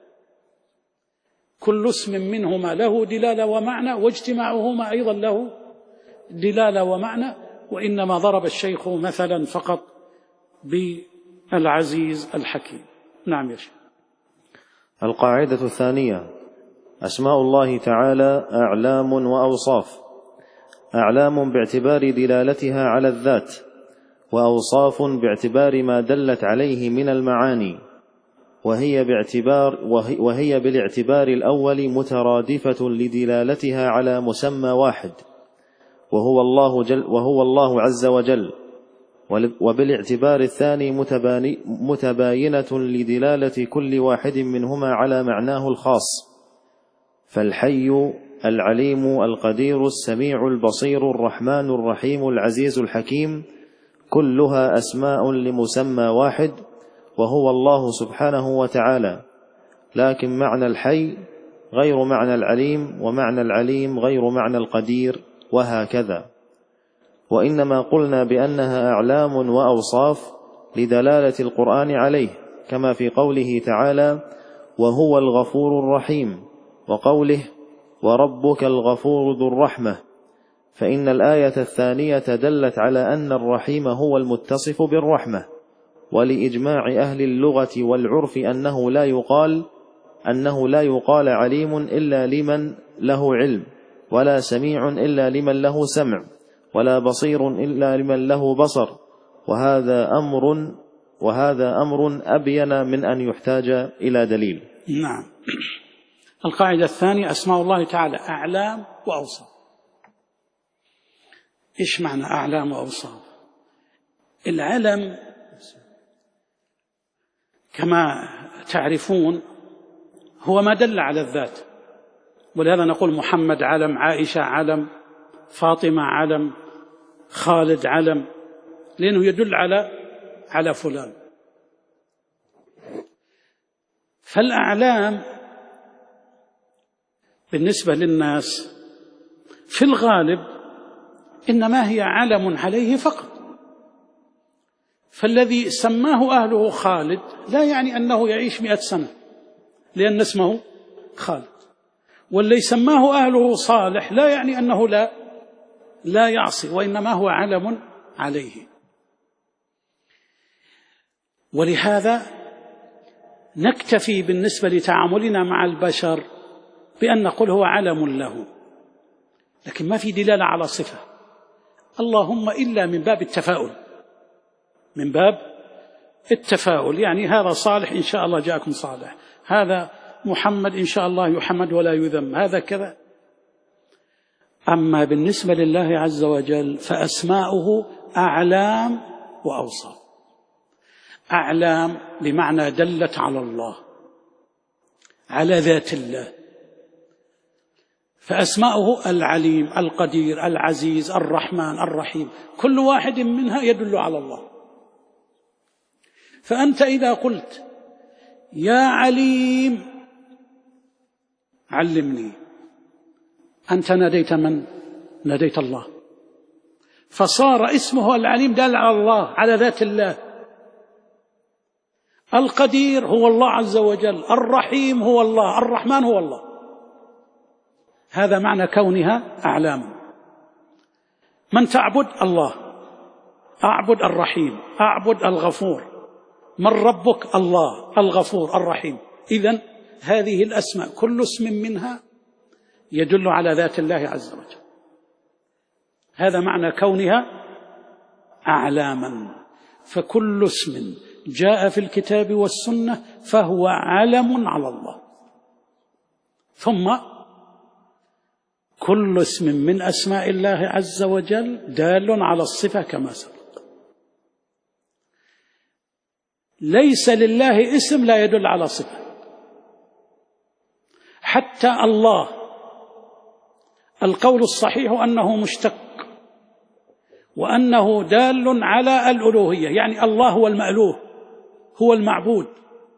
كل اسم منهما له دلالة ومعنى، واجتماعهما أيضا له دلالة ومعنى. وإنما ضرب الشيخ مثلا فقط بالعزيز الحكيم. نعم يا شيخ. القاعدة الثانية: أسماء الله تعالى أعلام وأوصاف. أعلام باعتبار دلالتها على الذات، وأوصاف باعتبار ما دلت عليه من المعاني، وهي بالاعتبار الأول مترادفة لدلالتها على مسمى واحد وهو الله عز وجل، وبالاعتبار الثاني متباينة لدلالة كل واحد منهما على معناه الخاص. فالحي، العليم، القدير، السميع، البصير، الرحمن الرحيم، العزيز الحكيم، كلها أسماء لمسمى واحد وهو الله سبحانه وتعالى، لكن معنى الحي غير معنى العليم، ومعنى العليم غير معنى القدير، وهكذا. وإنما قلنا بأنها أعلام وأوصاف لدلالة القرآن عليه، كما في قوله تعالى: وهو الغفور الرحيم، وقوله: وربك الغفور ذو الرحمة، فإن الآية الثانية دلت على أن الرحيم هو المتصف بالرحمة، ولإجماع أهل اللغة والعرف أنه لا يقال عليم إلا لمن له علم، ولا سميع إلا لمن له سمع، ولا بصير إلا لمن له بصر، وهذا أمر أبين من أن يحتاج إلى دليل. نعم. القاعدة الثانية: أسماء الله تعالى أعلام وأوصاف. إيش معنى أعلام وأوصاف؟ العلم كما تعرفون هو ما دل على الذات، ولهذا نقول محمد علم، عائشة علم، فاطمة علم، خالد علم، لأنه يدل على فلان. فالأعلام بالنسبة للناس في الغالب إنما هي علم عليه فقط، فالذي سماه أهله خالد لا يعني أنه يعيش 100 سنة، لأن اسمه خالد. والذي سماه أهله صالح لا يعني أنه لا يعصي، وإنما هو علم عليه. ولهذا نكتفي بالنسبة لتعاملنا مع البشر بأن نقول هو علم له، لكن ما في دلالة على صفة، اللهم إلا من باب التفاؤل، من باب التفاؤل، يعني هذا صالح إن شاء الله جاءكم صالح، هذا محمد إن شاء الله يحمد ولا يذم، هذا كذا. أما بالنسبة لله عز وجل فأسماؤه أعلام وأوصاف. أعلام بمعنى دلت على الله، على ذات الله، فأسماؤه العليم، القدير، العزيز، الرحمن، الرحيم، كل واحد منها يدل على الله. فأنت إذا قلت يا عليم علمني، أنت ناديت من؟ ناديت الله، فصار اسمه العليم دال على الله، على ذات الله. القدير هو الله عز وجل، الرحيم هو الله، الرحمن هو الله. هذا معنى كونها أعلام. من تعبد؟ الله، أعبد الرحيم، أعبد الغفور. من ربك؟ الله الغفور الرحيم. إذن هذه الأسماء كل اسم منها يدل على ذات الله عز وجل. هذا معنى كونها أعلاما. فكل اسم جاء في الكتاب والسنة فهو علم على الله. ثم كل اسم من أسماء الله عز وجل دال على الصفة كما سبق. ليس لله اسم لا يدل على صفة. حتى الله القول الصحيح أنه مشتق، وأنه دال على الألوهية، يعني الله هو المألوه، هو المعبود،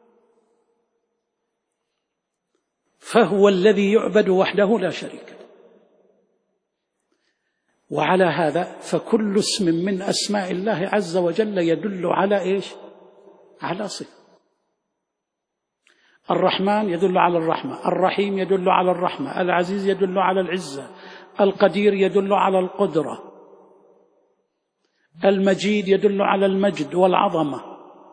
فهو الذي يعبد وحده لا شريك له. وعلى هذا فكل اسم من أسماء الله عز وجل يدل على إيش؟ على صفة. الرحمن يدل على الرحمة، الرحيم يدل على الرحمة، العزيز يدل على العزة، القدير يدل على القدرة، المجيد يدل على المجد والعظمة.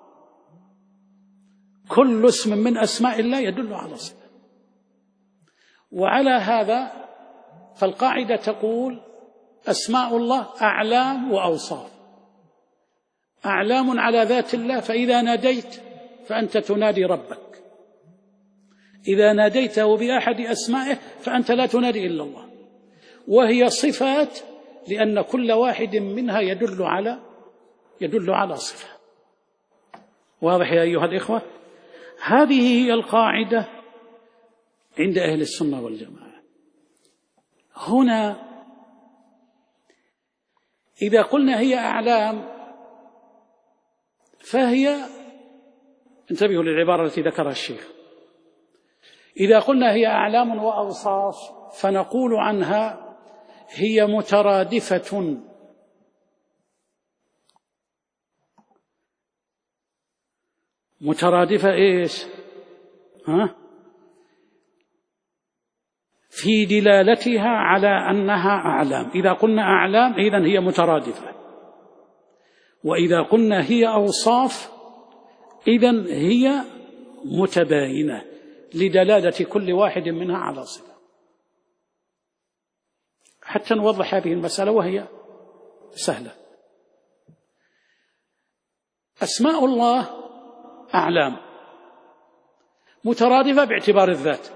كل اسم من أسماء الله يدل على صفة. وعلى هذا فالقاعدة تقول أسماء الله أعلام وأوصاف. أعلام على ذات الله، فإذا ناديت فأنت تنادي ربك، إذا ناديته بأحد أسمائه فأنت لا تنادي إلا الله. وهي صفات لأن كل واحد منها يدل على صفة. واضح يا أيها الإخوة؟ هذه هي القاعدة عند أهل السنة والجماعة. هنا إذا قلنا هي أعلام فهي، انتبهوا للعبارة التي ذكرها الشيخ، إذا قلنا هي أعلام وأوصاف فنقول عنها هي مترادفة إيش؟ في دلالتها على أنها أعلام. إذا قلنا أعلام إذن هي مترادفة، وإذا قلنا هي أوصاف إذن هي متباينة لدلالة كل واحد منها على صفة. حتى نوضح هذه المسألة وهي سهلة. أسماء الله أعلام مترادفة باعتبار الذات،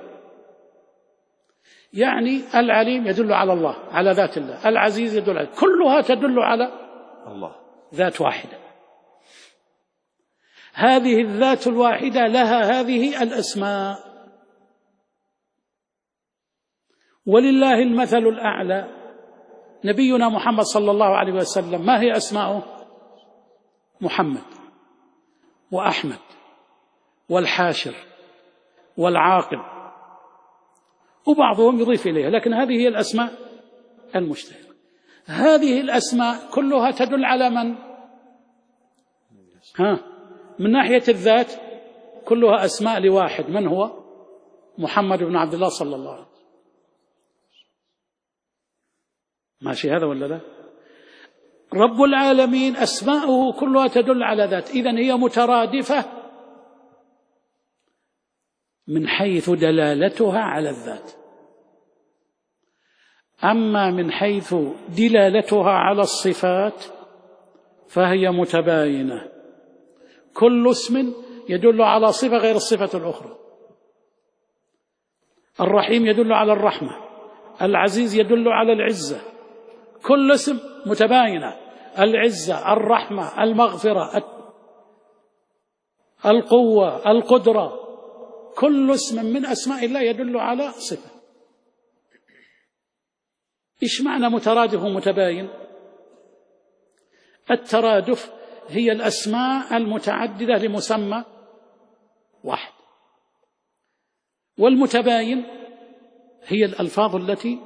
يعني العليم يدل على الله، على ذات الله، العزيز يدل على، كلها تدل على الله، ذات واحدة. هذه الذات الواحدة لها هذه الأسماء. ولله المثل الأعلى. نبينا محمد صلى الله عليه وسلم ما هي أسماؤه؟ محمد وأحمد والحاشر والعاقب، وبعضهم يضيف إليها، لكن هذه هي الأسماء المشتهرة. هذه الأسماء كلها تدل على من؟ من ناحية الذات كلها أسماء لواحد، من هو؟ محمد بن عبد الله صلى الله عليه وسلم. ماشي هذا ولا لا؟ رب العالمين أسماؤه كلها تدل على ذات، إذن هي مترادفة من حيث دلالتها على الذات. أما من حيث دلالتها على الصفات فهي متباينة، كل اسم يدل على صفة غير الصفة الأخرى. الرحيم يدل على الرحمة، العزيز يدل على العزة، كل اسم متباينة، العزة، الرحمة، المغفرة، القوة، القدرة، كل اسم من أسماء الله يدل على صفة. إيش معنى مترادف ومتباين؟ الترادف هي الأسماء المتعددة لمسمى واحد، والمتباين هي الألفاظ التي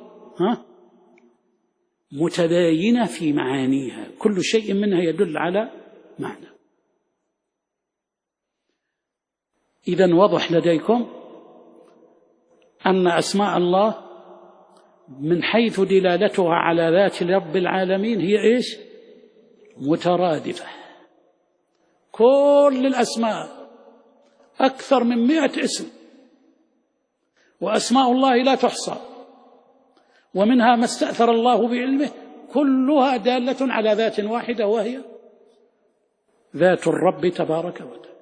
متباينة في معانيها، كل شيء منها يدل على معنى. إذن واضح لديكم أن أسماء الله من حيث دلالتها على ذات رب العالمين هي إيش؟ مترادفة. كل الأسماء أكثر من 100 اسم، وأسماء الله لا تحصى، ومنها ما استأثر الله بعلمه، كلها دالة على ذات واحدة وهي ذات الرب تبارك وتعالى.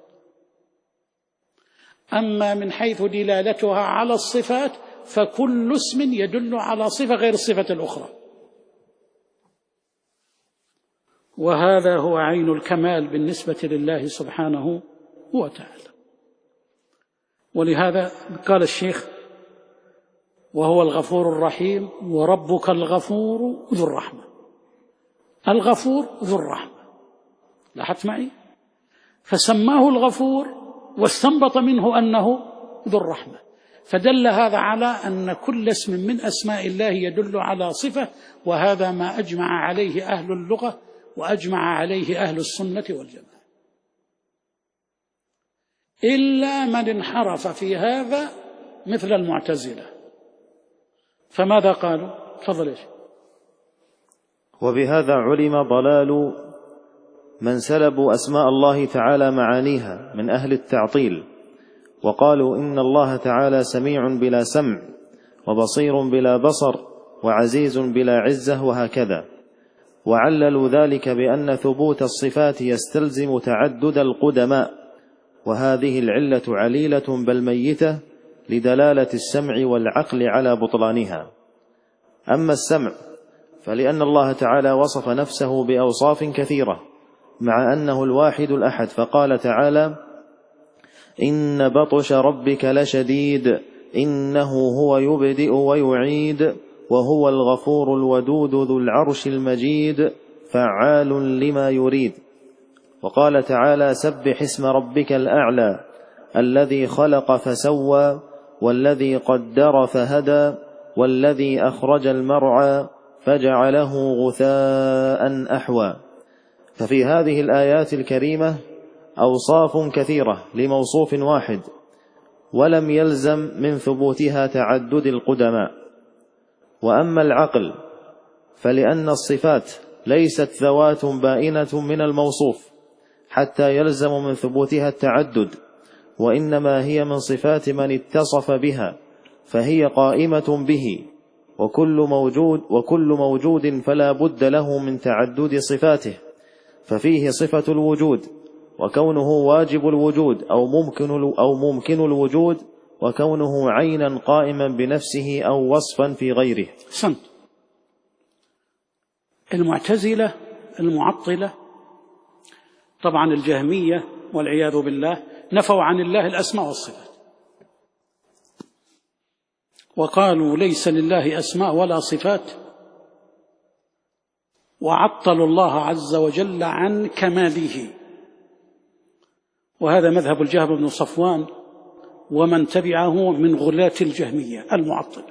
أما من حيث دلالتها على الصفات فكل اسم يدل على صفة غير الصفة الأخرى، وهذا هو عين الكمال بالنسبة لله سبحانه وتعالى. ولهذا قال الشيخ: وهو الغفور الرحيم وربك الغفور ذو الرحمة. الغفور ذو الرحمة، لاحظت معي؟ فسماه الغفور واستنبط منه أنه ذو الرحمة، فدل هذا على أن كل اسم من أسماء الله يدل على صفة، وهذا ما أجمع عليه أهل اللغة وأجمع عليه أهل السنة والجماعة، إلا من انحرف في هذا مثل المعتزلة. فماذا قالوا؟ تفضل يا شيخ. وبهذا علم ضلال من سلبوا أسماء الله تعالى معانيها من أهل التعطيل، وقالوا إن الله تعالى سميع بلا سمع، وبصير بلا بصر، وعزيز بلا عزة، وهكذا. وعللوا ذلك بأن ثبوت الصفات يستلزم تعدد القدماء، وهذه العلة عليلة بل ميتة لدلالة السمع والعقل على بطلانها. أما السمع فلأن الله تعالى وصف نفسه بأوصاف كثيرة مع أنه الواحد الأحد، فقال تعالى: إن بطش ربك لشديد إنه هو يبدئ ويعيد وهو الغفور الودود ذو العرش المجيد فعال لما يريد. وقال تعالى: سبح اسم ربك الأعلى الذي خلق فسوى والذي قدر فهدى والذي أخرج المرعى فجعله غثاء أحوى. ففي هذه الآيات الكريمة أوصاف كثيرة لموصوف واحد، ولم يلزم من ثبوتها تعدد القدماء. وأما العقل فلأن الصفات ليست ذوات بائنة من الموصوف حتى يلزم من ثبوتها التعدد، وإنما هي من صفات من اتصف بها، فهي قائمة به، وكل موجود فلا بد له من تعدد صفاته، ففيه صفة الوجود، وكونه واجب الوجود أو ممكن الوجود، وكونه عينا قائما بنفسه أو وصفا في غيره. سنت المعتزلة المعطلة طبعا الجهمية والعياذ بالله نفوا عن الله الأسماء والصفات، وقالوا ليس لله أسماء ولا صفات، وعطلوا الله عز وجل عن كماله. وهذا مذهب الجهم بن صفوان ومن تبعه من غلاة الجهمية المعطلة.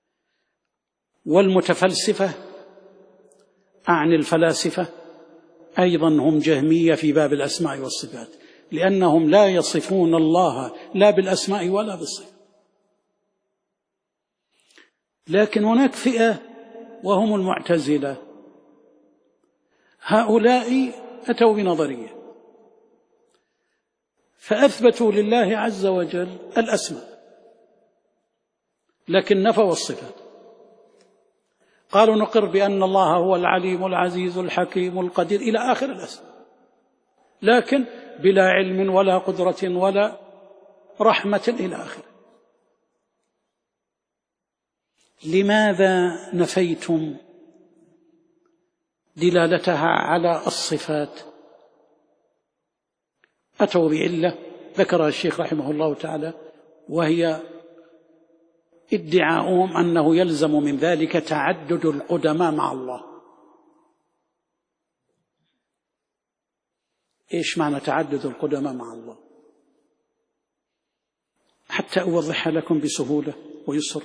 والمتفلسفة أعني الفلاسفة أيضا هم جهمية في باب الأسماء والصفات، لأنهم لا يصفون الله لا بالأسماء ولا بالصفات. لكن هناك فئة وهم المعتزلة، هؤلاء أتوا بنظرية فأثبتوا لله عز وجل الأسماء لكن نفوا الصفات. قالوا نقر بأن الله هو العليم العزيز الحكيم القدير إلى آخر الأسماء، لكن بلا علم ولا قدرة ولا رحمة إلى آخره. لماذا نفيتم دلالتها على الصفات؟ أتوا بعلة ذكرها الشيخ رحمه الله تعالى، وهي ادعاؤهم أنه يلزم من ذلك تعدد القدماء مع الله. إيش معنى تعدد القدماء مع الله؟ حتى أوضحها لكم بسهولة ويسر.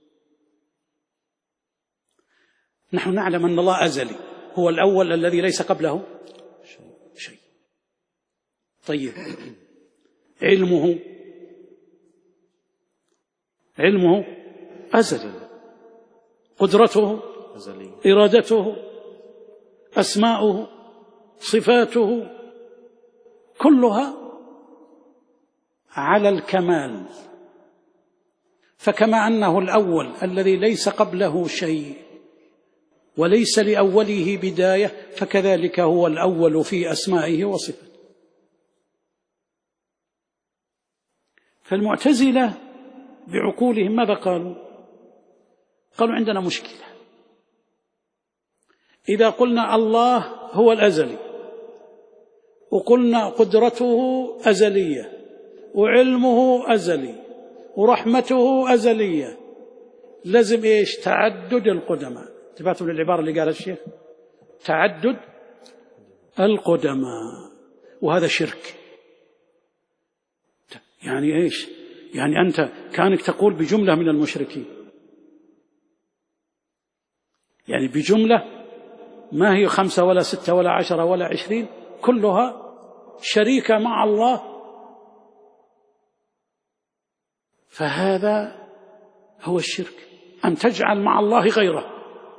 نحن نعلم أن الله أزلي، هو الأول الذي ليس قبله شيء. طيب، علمه أزلي، قدرته أزلي، إرادته، أسماؤه، صفاته، كلها على الكمال. فكما أنه الأول الذي ليس قبله شيء وليس لأوله بداية، فكذلك هو الأول في أسمائه وصفاته. فالمعتزلة بعقولهم ماذا قالوا؟ قالوا عندنا مشكلة، إذا قلنا الله هو الأزلي وقلنا قدرته أزلية وعلمه أزلي ورحمته أزلية، لازم إيش؟ تعدد القدماء. انتبهتوا للعبارة اللي قالها الشيخ؟ تعدد القدماء، وهذا شرك. يعني إيش؟ يعني أنت كانك تقول بجملة من المشركين، يعني بجملة ما هي 5 ولا 6 ولا 10 ولا 20، كلها شريكة مع الله. فهذا هو الشرك، أن تجعل مع الله غيره.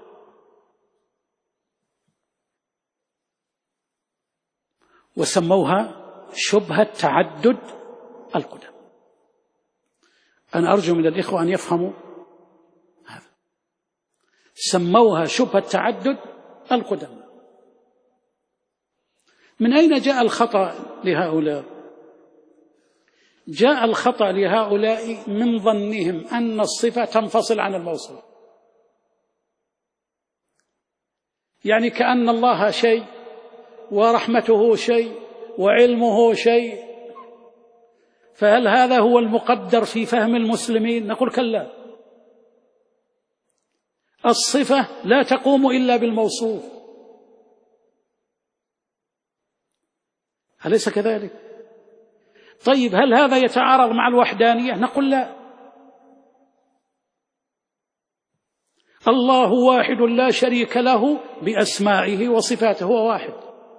وسموها شبهة تعدد القدم. أنا أرجو من الإخوة أن يفهموا هذا، سموها شبهة تعدد القدم. من أين جاء الخطأ لهؤلاء؟ جاء الخطأ لهؤلاء من ظنهم أن الصفة تنفصل عن الموصوف، يعني كأن الله شيء ورحمته شيء وعلمه شيء. فهل هذا هو المقدر في فهم المسلمين؟ نقول كلا، الصفة لا تقوم إلا بالموصوف، أليس كذلك؟ طيب، هل هذا يتعارض مع الوحدانية؟ نقول لا، الله واحد لا شريك له بأسمائه وصفاته، هو واحد.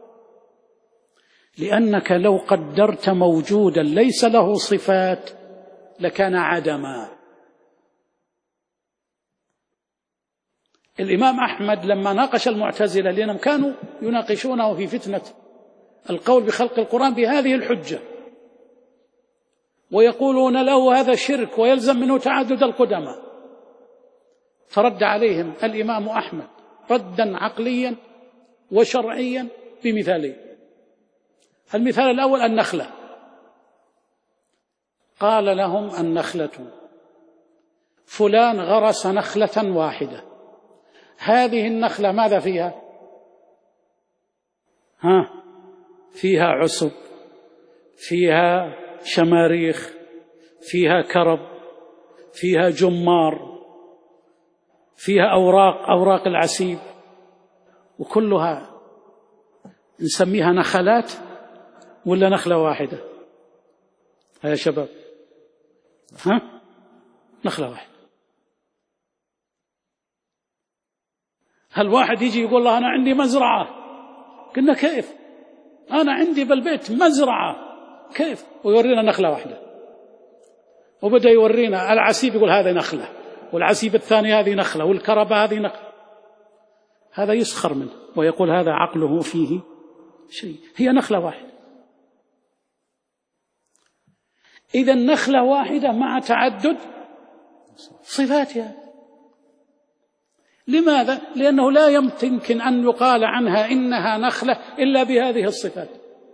لأنك لو قدرت موجودا ليس له صفات لكان عدما. الإمام أحمد لما ناقش المعتزلة، لأنهم كانوا يناقشونه في فتنة القول بخلق القرآن بهذه الحجة، ويقولون له هذا شرك ويلزم منه تعدد القدماء، فرد عليهم الإمام أحمد ردا عقليا وشرعيا بمثالين. المثال الأول النخلة، قال لهم النخلة فلان غرس نخلة واحدة، هذه النخلة ماذا فيها؟ فيها عصب، فيها شماريخ، فيها كرب، فيها جمار، فيها أوراق العسيب، وكلها نسميها نخلات ولا نخلة واحدة؟ يا شباب، نخلة واحدة. هل واحد يجي يقول الله أنا عندي مزرعة قلنا كيف؟ أنا عندي بالبيت مزرعة، كيف؟ ويورينا نخلة واحدة، وبدأ يورينا العسيب، يقول هذا نخلة، والعسيب الثاني هذه نخلة، والكربة هذه نخلة. هذا يسخر منه ويقول هذا عقله فيه شيء، هي نخلة واحدة. إذا نخلة واحدة مع تعدد صفاتها. لماذا؟ لأنه لا يمكن أن يقال عنها إنها نخلة إلا بهذه الصفات.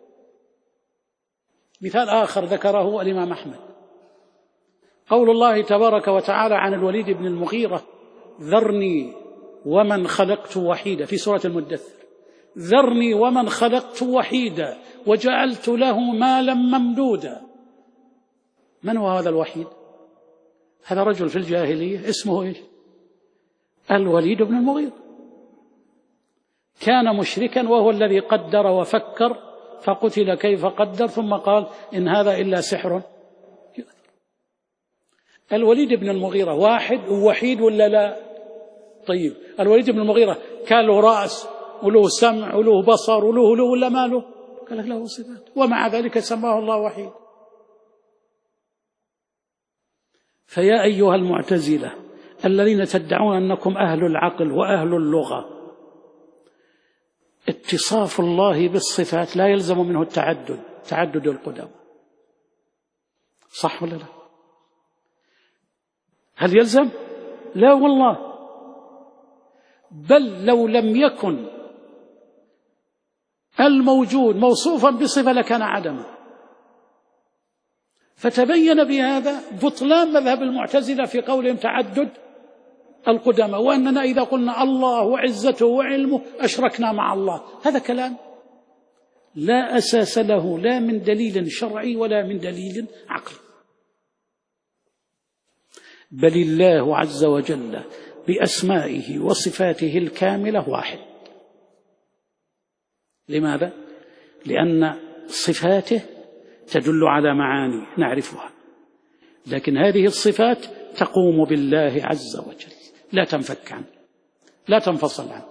مثال آخر ذكره الإمام أحمد، قول الله تبارك وتعالى عن الوليد بن المغيرة: ذرني ومن خلقت وحيدا، في سورة المدثر: ذرني ومن خلقت وحيدا وجعلت له مالا ممدودا. من هو هذا الوحيد؟ هذا رجل في الجاهلية اسمه إيش؟ الوليد بن المغيرة، كان مشركا وهو الذي قدر وفكر فقتل كيف قدر، ثم قال إن هذا إلا سحر. الوليد بن المغيرة واحد ووحيد ولا لا؟ طيب الوليد بن المغيرة كان له رأس وله سمع وله بصر وله ولا ما له؟ قال لك له صفات، ومع ذلك سماه الله وحيد. فيا أيها المعتزلة الذين تدعون أنكم أهل العقل وأهل اللغة، اتصاف الله بالصفات لا يلزم منه تعدد القدم، صح ولا لا؟ هل يلزم؟ لا والله، بل لو لم يكن الموجود موصوفا بصفة لكان عدما. فتبين بهذا بطلان مذهب المعتزلة في قولهم تعدد القدماء، وأننا إذا قلنا الله وعزته وعلمه أشركنا مع الله. هذا كلام لا أساس له، لا من دليل شرعي ولا من دليل عقلي. بل الله عز وجل بأسمائه وصفاته الكاملة واحد. لماذا؟ لأن صفاته تدل على معاني نعرفها، لكن هذه الصفات تقوم بالله عز وجل، لا تنفك عنه، لا تنفصل عنه.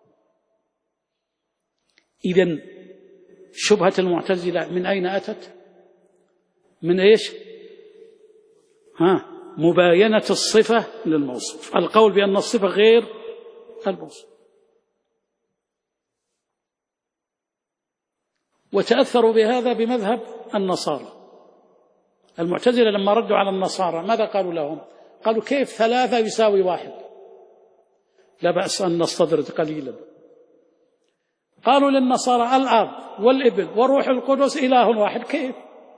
إذن شبهة المعتزلة من أين أتت؟ من إيش؟ مباينة الصفة للموصوف، القول بأن الصفة غير الموصوف. وتأثروا بهذا بمذهب النصارى. المعتزلة لما ردوا على النصارى ماذا قالوا لهم؟ قالوا كيف 3 يساوي 1؟ لا بأس أن نستطرد قليلا. قالوا للنصارى الآب والابن والروح القدس إله واحد. كيف؟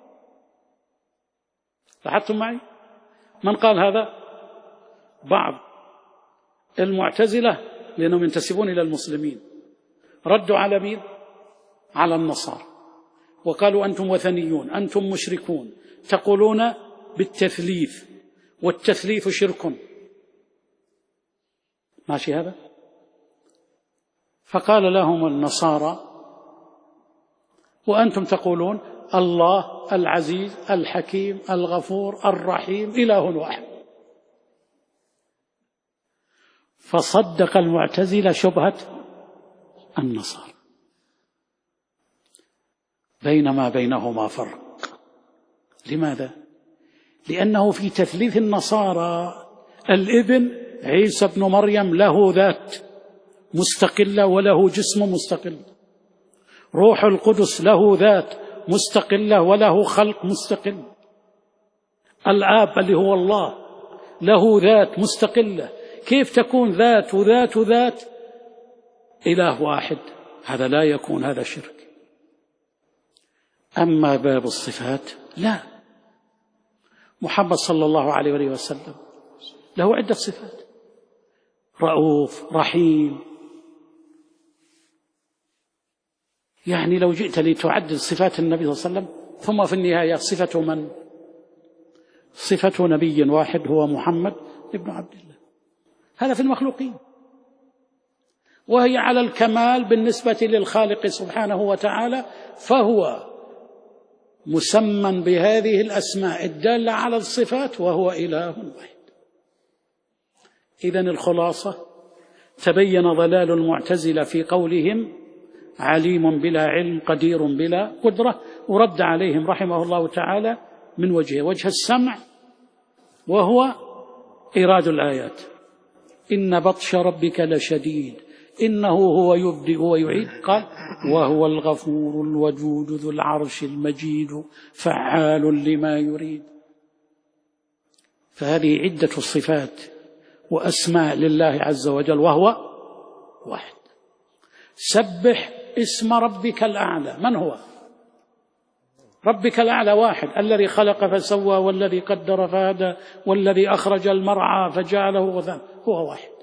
لاحظتم معي؟ من قال هذا؟ بعض المعتزلة، لأنهم ينتسبون إلى المسلمين، ردوا على مين؟ على النصارى، وقالوا أنتم وثنيون، أنتم مشركون، تقولون بالتثليث، والتثليث شرك. ماشي هذا؟ فقال لهم النصارى وأنتم تقولون الله العزيز الحكيم الغفور الرحيم إله واحد. فصدق المعتزلة شبهة النصارى، بينما بينهما فرق. لماذا؟ لأنه في تثليث النصارى الابن عيسى بن مريم له ذات مستقلة وله جسم مستقل، روح القدس له ذات مستقلة وله خلق مستقل، الآب اللي هو الله له ذات مستقلة. كيف تكون ذات وذات وذات إله واحد؟ هذا لا يكون، هذا شرك. أما باب الصفات لا، محمد صلى الله عليه وسلم له عدة صفات، رؤوف رحيم. يعني لو جئت لتعدد صفات النبي صلى الله عليه وسلم ثم في النهاية صفة من؟ صفة نبي واحد هو محمد ابن عبد الله. هذا في المخلوقين، وهي على الكمال بالنسبة للخالق سبحانه وتعالى، فهو مسمى بهذه الأسماء الدالة على الصفات وهو إله واحد. إذن الخلاصة: تبين ضلال المعتزلة في قولهم عليم بلا علم، قدير بلا قدرة. ورد عليهم رحمه الله تعالى من وجه السمع، وهو إيراد الآيات: إن بطش ربك لشديد إنه هو يبدئ ويعيد. قال: وهو الغفور الودود ذو العرش المجيد فعال لما يريد. فهذه عدة الصفات وأسماء لله عز وجل، وهو واحد. سبح اسم ربك الأعلى. من هو ربك الأعلى؟ واحد: الذي خلق فسوى، والذي قدر فهدى، والذي أخرج المرعى فجعله غثاء. هو واحد.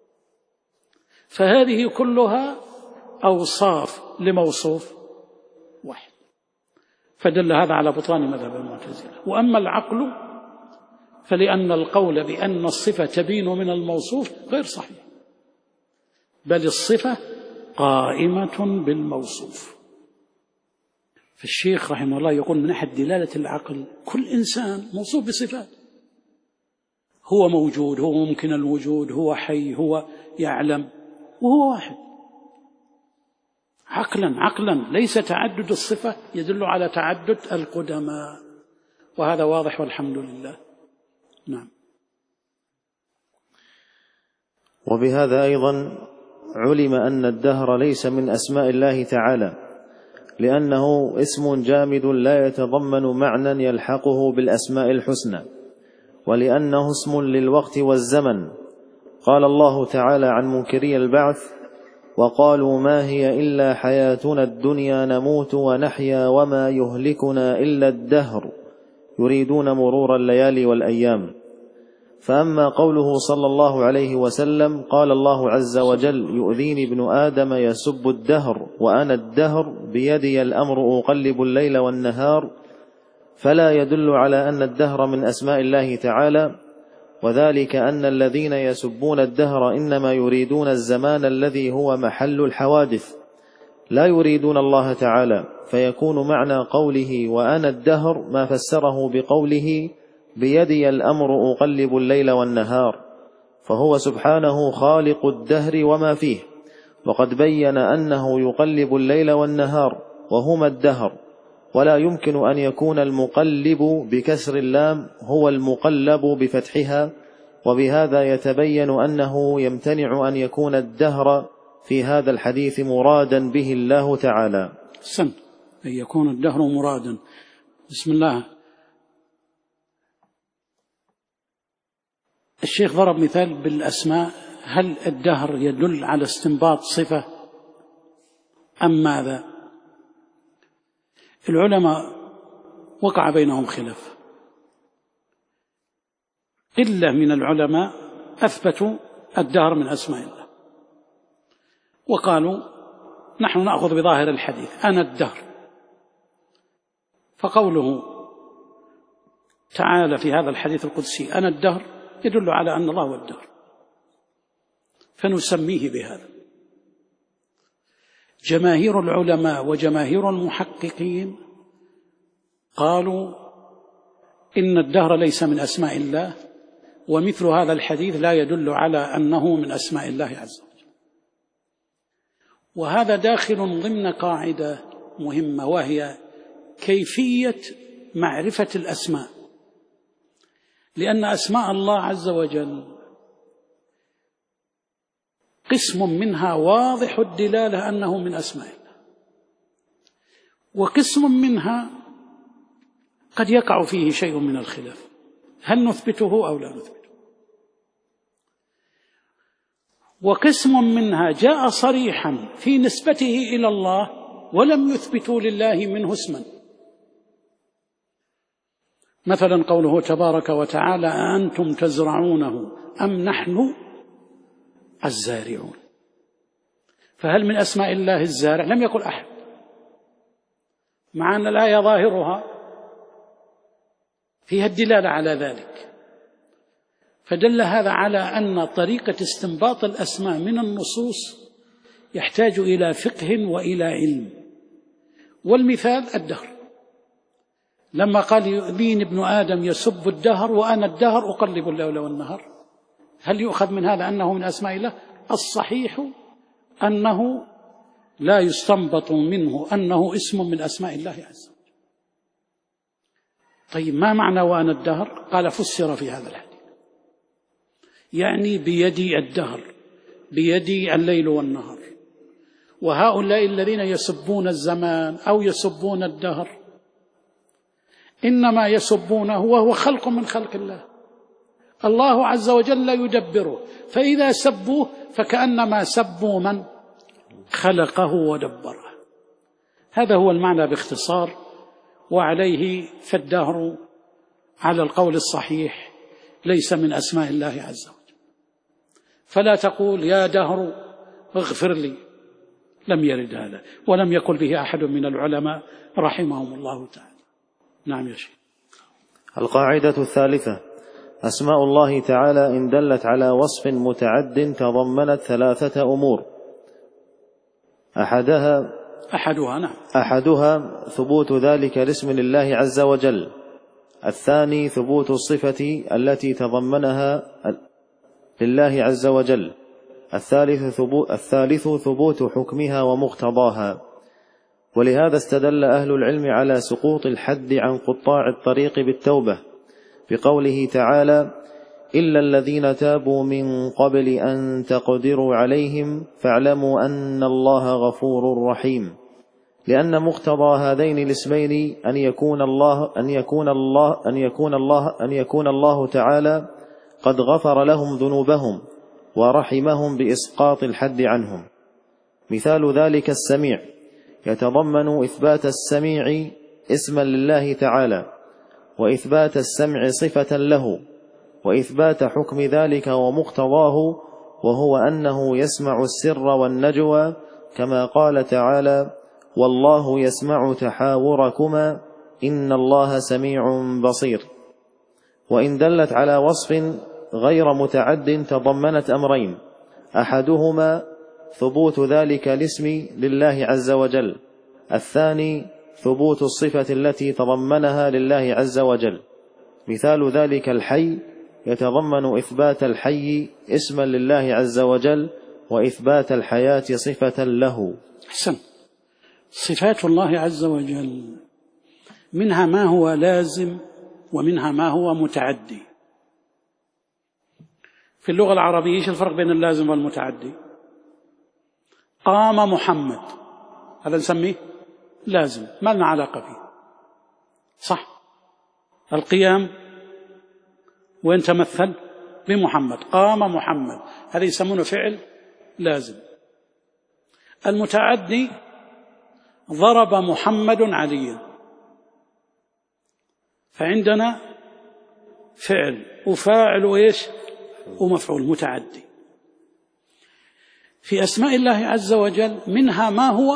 فهذه كلها أوصاف لموصوف واحد، فدل هذا على بطلان مذهب المعتزلة. وأما العقل فلأن القول بأن الصفة تبين من الموصوف غير صحيح، بل الصفة قائمة بالموصوف. فالشيخ رحمه الله يقول من ناحية دلالة العقل كل إنسان موصوف بصفات، هو موجود، هو ممكن الوجود، هو حي، هو يعلم، وهو واحد. عقلا ليس تعدد الصفة يدل على تعدد القدماء، وهذا واضح والحمد لله. نعم. وبهذا أيضا علم أن الدهر ليس من أسماء الله تعالى، لأنه اسم جامد لا يتضمن معنى يلحقه بالأسماء الحسنى، ولأنه اسم للوقت والزمن. قال الله تعالى عن منكري البعث: وقالوا ما هي إلا حياتنا الدنيا نموت ونحيا وما يهلكنا إلا الدهر يريدون مرور الليالي والأيام. فأما قوله صلى الله عليه وسلم: قال الله عز وجل: يؤذيني ابن آدم يسب الدهر وأنا الدهر بيدي الأمر أقلب الليل والنهار، فلا يدل على أن الدهر من أسماء الله تعالى، وذلك أن الذين يسبون الدهر إنما يريدون الزمان الذي هو محل الحوادث، لا يريدون الله تعالى. فيكون معنى قوله وأنا الدهر ما فسره بقوله بيدي الأمر أقلب الليل والنهار، فهو سبحانه خالق الدهر وما فيه، وقد بين أنه يقلب الليل والنهار وهما الدهر، ولا يمكن أن يكون المقلب بكسر اللام هو المقلب بفتحها، وبهذا يتبين أنه يمتنع أن يكون الدهر في هذا الحديث مرادا به الله تعالى. أن يكون الدهر مرادا. بسم الله. الشيخ ضرب مثال بالأسماء: هل الدهر يدل على استنباط صفة أم ماذا؟ العلماء وقع بينهم خلاف. قلة من العلماء أثبتوا الدهر من أسماء الله، وقالوا نحن نأخذ بظاهر الحديث أنا الدهر، فقوله تعالى في هذا الحديث القدسي أنا الدهر يدل على أن الله هو الدهر، فنسميه بهذا. جماهير العلماء وجماهير المحققين قالوا إن الدهر ليس من أسماء الله، ومثل هذا الحديث لا يدل على أنه من أسماء الله عز وجل. وهذا داخل ضمن قاعدة مهمة، وهي كيفية معرفة الأسماء، لأن أسماء الله عز وجل قسم منها واضح الدلالة أنه من أسماء الله، وقسم منها قد يقع فيه شيء من الخلاف، هل نثبته أو لا نثبته، وقسم منها جاء صريحا في نسبته إلى الله ولم يثبتوا لله منه اسما. مثلا قوله تبارك وتعالى أأنتم تزرعونه أم نحن الزارعون، فهل من أسماء الله الزارع؟ لم يقل أحد، مع أن الآية ظاهرها فيها الدلالة على ذلك. فدل هذا على أن طريقة استنباط الأسماء من النصوص يحتاج إلى فقه وإلى علم. والمثال الدهر، لما قال يؤذيني ابن آدم يسب الدهر وأنا الدهر أقلب الليل والنهار، هل يؤخذ من هذا أنه من أسماء الله؟ الصحيح أنه لا يستنبط منه أنه اسم من أسماء الله عز وجل. طيب ما معنى وأنا الدهر؟ قال فسر في هذا الحديث يعني بيدي الدهر، بيدي الليل والنهار. وهؤلاء الذين يسبون الزمان أو يسبون الدهر إنما يسبونه وهو خلق من خلق الله، الله عز وجل يدبره، فإذا سبوه فكأنما سبوا من خلقه ودبره. هذا هو المعنى باختصار، وعليه فالدهر على القول الصحيح ليس من أسماء الله عز وجل. فلا تقول يا دهر اغفر لي، لم يرد هذا، ولم يقل به أحد من العلماء رحمهم الله تعالى. نعم يا شيخ. القاعدة الثالثة: أسماء الله تعالى إن دلت على وصف متعد تضمنت ثلاثة أمور: أحدها ثبوت ذلك الاسم لله عز وجل، الثاني ثبوت الصفة التي تضمنها لله عز وجل، الثالث ثبوت حكمها ومقتضاها. ولهذا استدل أهل العلم على سقوط الحد عن قطاع الطريق بالتوبة بقوله تعالى: إلا الذين تابوا من قبل أن تقدروا عليهم فاعلموا أن الله غفور رحيم، لأن مقتضى هذين الاسمين أن يكون الله تعالى قد غفر لهم ذنوبهم ورحمهم بإسقاط الحد عنهم. مثال ذلك السميع، يتضمن إثبات السميع اسما لله تعالى، وإثبات السمع صفة له، وإثبات حكم ذلك ومقتضاه، وهو أنه يسمع السر والنجوى، كما قال تعالى: والله يسمع تحاوركما إن الله سميع بصير. وإن دلت على وصف غير متعد تضمنت أمرين: أحدهما ثبوت ذلك الاسم لله عز وجل، الثاني ثبوت الصفة التي تضمنها لله عز وجل. مثال ذلك الحي، يتضمن إثبات الحي اسما لله عز وجل، وإثبات الحياة صفة له. أحسن. صفات الله عز وجل منها ما هو لازم ومنها ما هو متعدي. في اللغة العربية ايش الفرق بين اللازم والمتعدي؟ قام محمد، هذا نسميه لازم، ما لنا علاقة فيه، صح؟ القيام وين تمثل؟ بمحمد، قام محمد، هذا يسمونه فعل لازم. المتعدي ضرب محمد عليا، فعندنا فعل وفاعل وإيش ومفعول متعدي. في أسماء الله عز وجل منها ما هو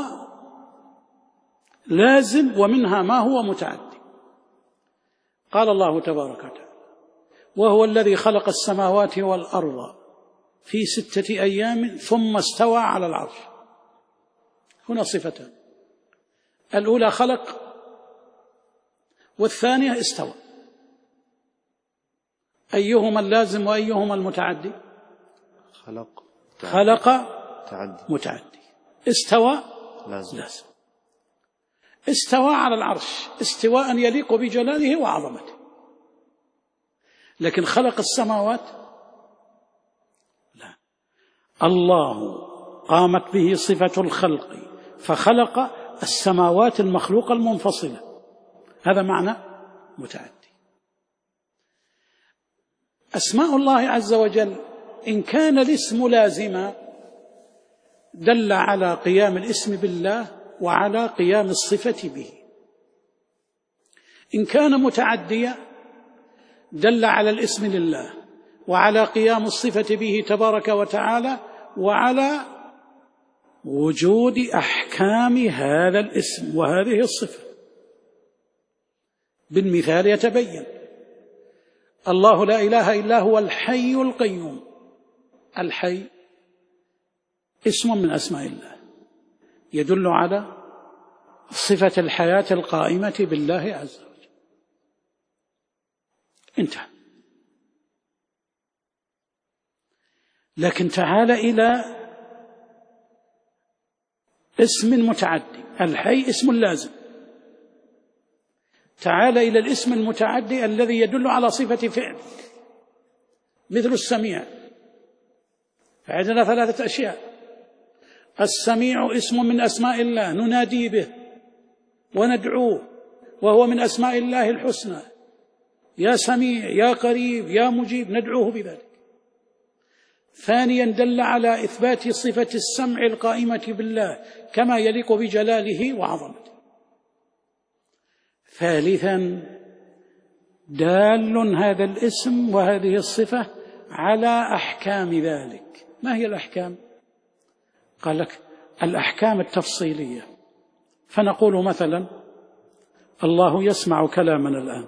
لازم ومنها ما هو متعدي. قال الله تبارك وتعالى: وهو الذي خلق السماوات والأرض في 6 أيام ثم استوى على العرش. هنا صفتان: الأولى خلق، والثانية استوى. أيهما اللازم وأيهما المتعدي؟ خلق متعدي، استوى لازم. استوى على العرش استواء يليق بجلاله وعظمته، لكن خلق السماوات لا، الله قامت به صفة الخلق فخلق السماوات المخلوقة المنفصلة، هذا معنى متعدي. أسماء الله عز وجل إن كان الاسم لازما دل على قيام الاسم بالله وعلى قيام الصفة به، إن كان متعديا دل على الاسم لله وعلى قيام الصفة به تبارك وتعالى وعلى وجود أحكام هذا الاسم وهذه الصفة. بالمثال يتبين: الله لا إله إلا هو الحي القيوم. الحي اسم من أسماء الله يدل على صفة الحياة القائمة بالله عز وجل. انتهى. لكن تعال إلى اسم متعدي. الحي اسم لازم. تعال إلى الاسم المتعدي الذي يدل على صفة فعل، مثل السميع. فعندنا 3 أشياء: السميع اسم من أسماء الله ننادي به وندعوه، وهو من أسماء الله الحسنى، يا سميع يا قريب يا مجيب، ندعوه بذلك. ثانيا دل على إثبات صفة السمع القائمة بالله كما يليق بجلاله وعظمته. ثالثا دال هذا الاسم وهذه الصفة على أحكام ذلك. ما هي الأحكام؟ قال لك الأحكام التفصيلية. فنقول مثلا الله يسمع كلامنا الآن،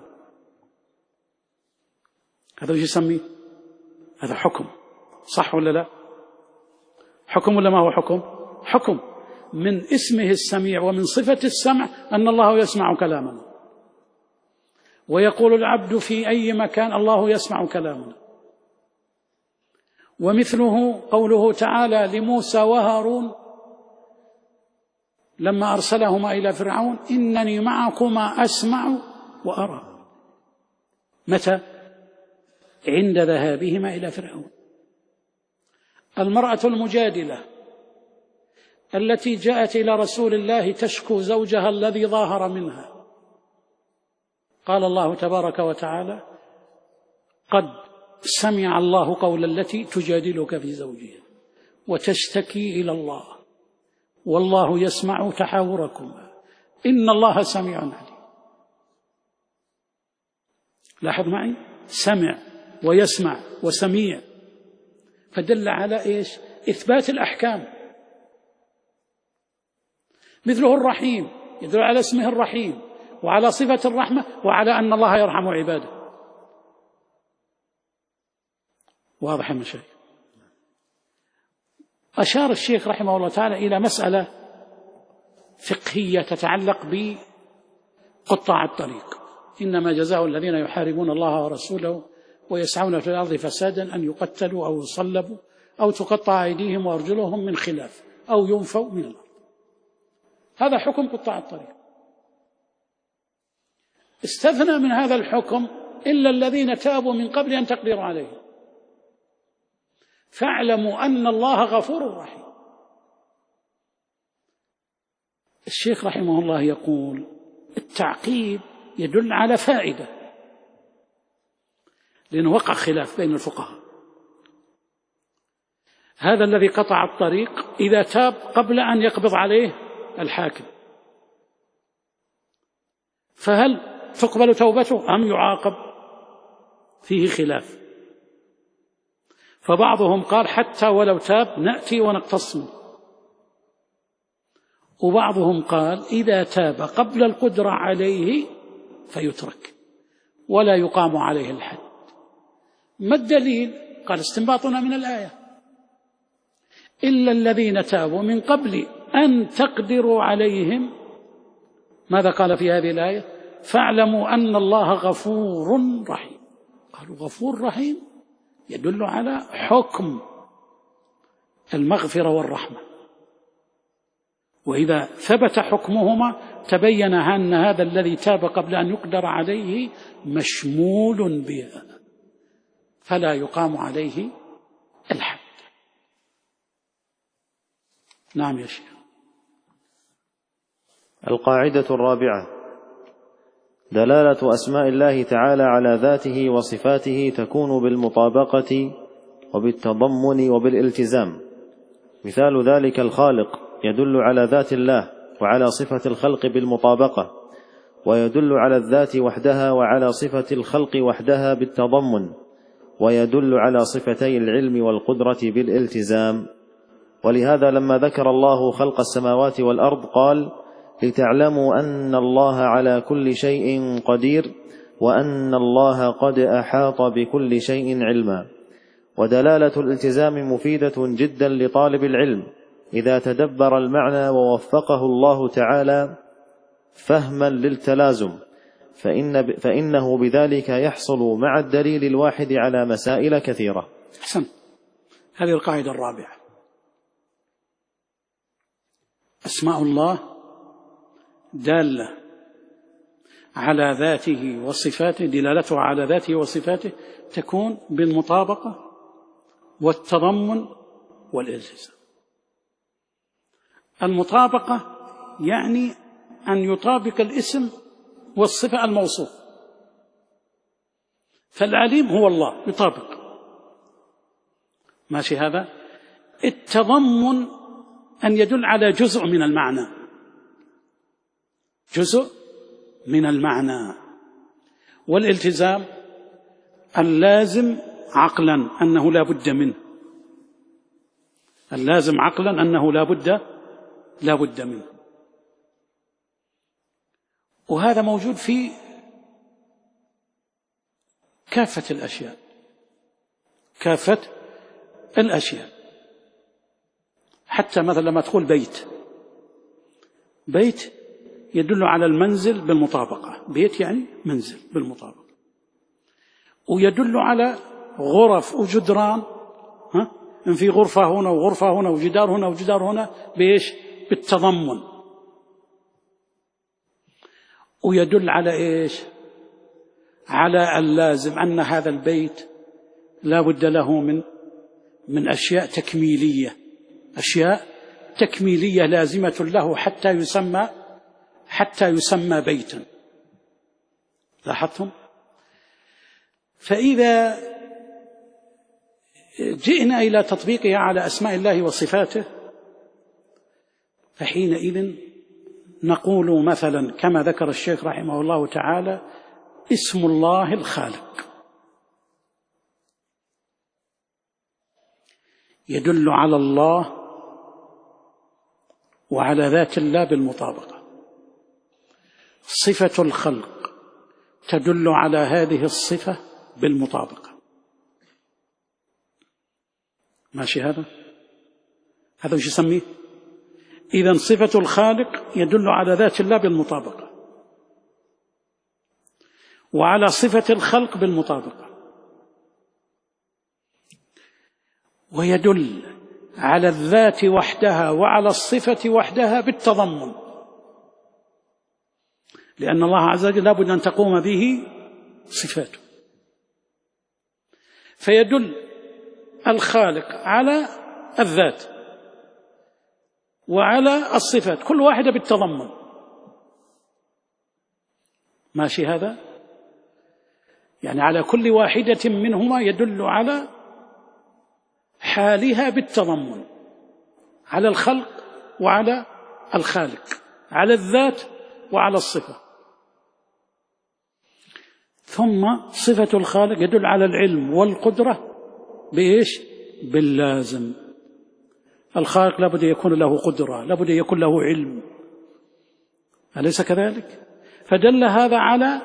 هذا وش يسميه؟ هذا حكم، صح ولا لا؟ حكم ولا ما هو حكم؟ حكم. من اسمه السميع ومن صفة السمع أن الله يسمع كلامنا، ويقول العبد في أي مكان الله يسمع كلامنا. ومثله قوله تعالى لموسى وهارون لما أرسلهما إلى فرعون إنني معكما أسمع وأرى. متى؟ عند ذهابهما إلى فرعون. المرأة المجادلة التي جاءت إلى رسول الله تشكو زوجها الذي ظاهر منها، قال الله تبارك وتعالى قد سمع الله قول التي تجادلك في زوجها وتشتكي إلى الله والله يسمع تحاوركما إن الله سميع عليم. لاحظ معي، سمع ويسمع وسميع، فدل على إيش؟ إثبات الأحكام. مثله الرحيم يدل على اسمه الرحيم وعلى صفة الرحمة وعلى أن الله يرحم عباده. واضح يا مشايخ؟ أشار الشيخ رحمه الله تعالى إلى مسألة فقهية تتعلق بقطاع الطريق: إنما جزاء الذين يحاربون الله ورسوله ويسعون في الأرض فسادا أن يقتلوا أو يصلبوا أو تقطع أيديهم وأرجلهم من خلاف أو ينفوا من الأرض. هذا حكم قطاع الطريق. استثنى من هذا الحكم إلا الذين تابوا من قبل أن تقدروا عليهم، فاعلموا أن الله غفور رحيم. الشيخ رحمه الله يقول التعقيب يدل على فائدة، لأنه وقع خلاف بين الفقهاء. هذا الذي قطع الطريق إذا تاب قبل أن يقبض عليه الحاكم، فهل تقبل توبته أم يعاقب؟ فيه خلاف. فبعضهم قال حتى ولو تاب نأتي ونقتص منه، وبعضهم قال إذا تاب قبل القدرة عليه فيترك ولا يقام عليه الحد. ما الدليل؟ قال استنباطنا من الآية: إلا الذين تابوا من قبل أن تقدروا عليهم. ماذا قال في هذه الآية؟ فاعلموا أن الله غفور رحيم. قالوا غفور رحيم يدل على حكم المغفرة والرحمة، وإذا ثبت حكمهما تبين أن هذا الذي تاب قبل أن يقدر عليه مشمول بها فلا يقام عليه الحد. نعم يا شيخ. القاعدة الرابعة: دلالة أسماء الله تعالى على ذاته وصفاته تكون بالمطابقة وبالتضمن وبالالتزام. مثال ذلك الخالق يدل على ذات الله وعلى صفة الخلق بالمطابقة، ويدل على الذات وحدها وعلى صفة الخلق وحدها بالتضمن، ويدل على صفتي العلم والقدرة بالالتزام. ولهذا لما ذكر الله خلق السماوات والأرض قال: لتعلموا أن الله على كل شيء قدير وأن الله قد أحاط بكل شيء علما. ودلالة الالتزام مفيدة جدا لطالب العلم إذا تدبر المعنى ووفقه الله تعالى فهما للتلازم، فإنه بذلك يحصل مع الدليل الواحد على مسائل كثيرة. حسن. هذه القاعدة الرابعة. أسماء الله دالة على ذاته وصفاته، دلالتها على ذاته وصفاته تكون بالمطابقة والتضمن والالتزام. المطابقة يعني أن يطابق الاسم والصفة الموصوف، فالعليم هو الله يطابق، ماشي هذا. التضمن أن يدل على جزء من المعنى، جزء من المعنى. والالتزام اللازم عقلا أنه لا بد منه، اللازم عقلا أنه لا بد منه. وهذا موجود في كافة الأشياء، كافة الأشياء. حتى مثلا لما تقول بيت يدل على المنزل بالمطابقة، بيت يعني منزل بالمطابقة. ويدل على غرف وجدران، إن في غرفة هنا وغرفة هنا وجدار هنا وجدار هنا، بإيش؟ بالتضمن. ويدل على إيش؟ على اللازم أن هذا البيت لا بد له من أشياء تكميلية، أشياء تكميلية لازمة له حتى يسمى بيتا. لاحظتم؟ فإذا جئنا إلى تطبيقها على أسماء الله وصفاته، فحينئذ نقول مثلا كما ذكر الشيخ رحمه الله تعالى: اسم الله الخالق يدل على الله وعلى ذات الله بالمطابقة. صفة الخلق تدل على هذه الصفة بالمطابقة، ماشي هذا وش يسميه؟ إذن صفة الخالق يدل على ذات الله بالمطابقة، وعلى صفة الخلق بالمطابقة، ويدل على الذات وحدها وعلى الصفة وحدها بالتضمن، لأن الله عز وجل لابد أن تقوم به صفاته. فيدل الخالق على الذات وعلى الصفات، كل واحدة بالتضمن، ماشي هذا؟ يعني على كل واحدة منهما يدل على حالها بالتضمن، على الخلق وعلى الخالق، على الذات وعلى الصفة. ثم صفة الخالق يدل على العلم والقدرة بإيش؟ باللازم. الخالق لابد يكون له قدرة، لابد يكون له علم، أليس كذلك؟ فدل هذا على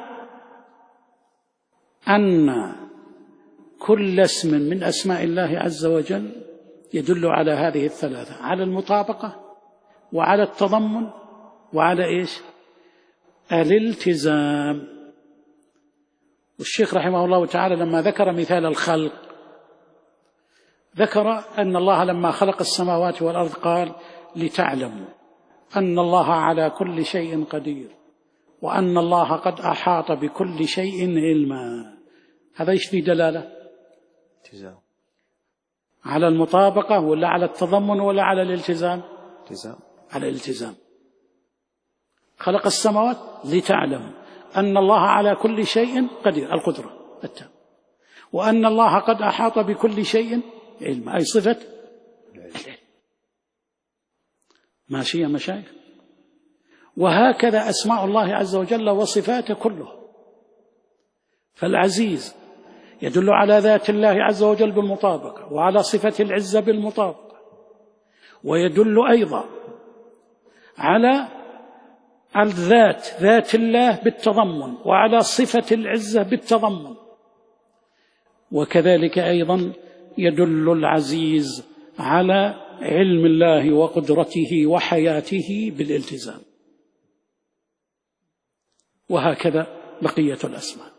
أن كل اسم من أسماء الله عز وجل يدل على هذه الثلاثة، على المطابقة وعلى التضمن وعلى إيش؟ الالتزام. والشيخ رحمه الله تعالى لما ذكر مثال الخلق ذكر أن الله لما خلق السماوات والأرض قال: لتعلموا أن الله على كل شيء قدير وأن الله قد أحاط بكل شيء علما. هذا إيش فيه دلالة؟ التزام. على المطابقة ولا على التضمن ولا على الالتزام؟ التزام. على الالتزام. خلق السماوات لتعلموا أن الله على كل شيء قدير، القدرة التام، وأن الله قد أحاط بكل شيء علما، أي صفة العلم. ماشي يا مشايخ؟ وهكذا أسماء الله عز وجل وصفاته كله. فالعزيز يدل على ذات الله عز وجل بالمطابقة، وعلى صفة العزة بالمطابقة، ويدل أيضا على الذات، ذات الله بالتضمن، وعلى صفة العزة بالتضمن. وكذلك أيضا يدل العزيز على علم الله وقدرته وحياته بالالتزام. وهكذا بقية الأسماء.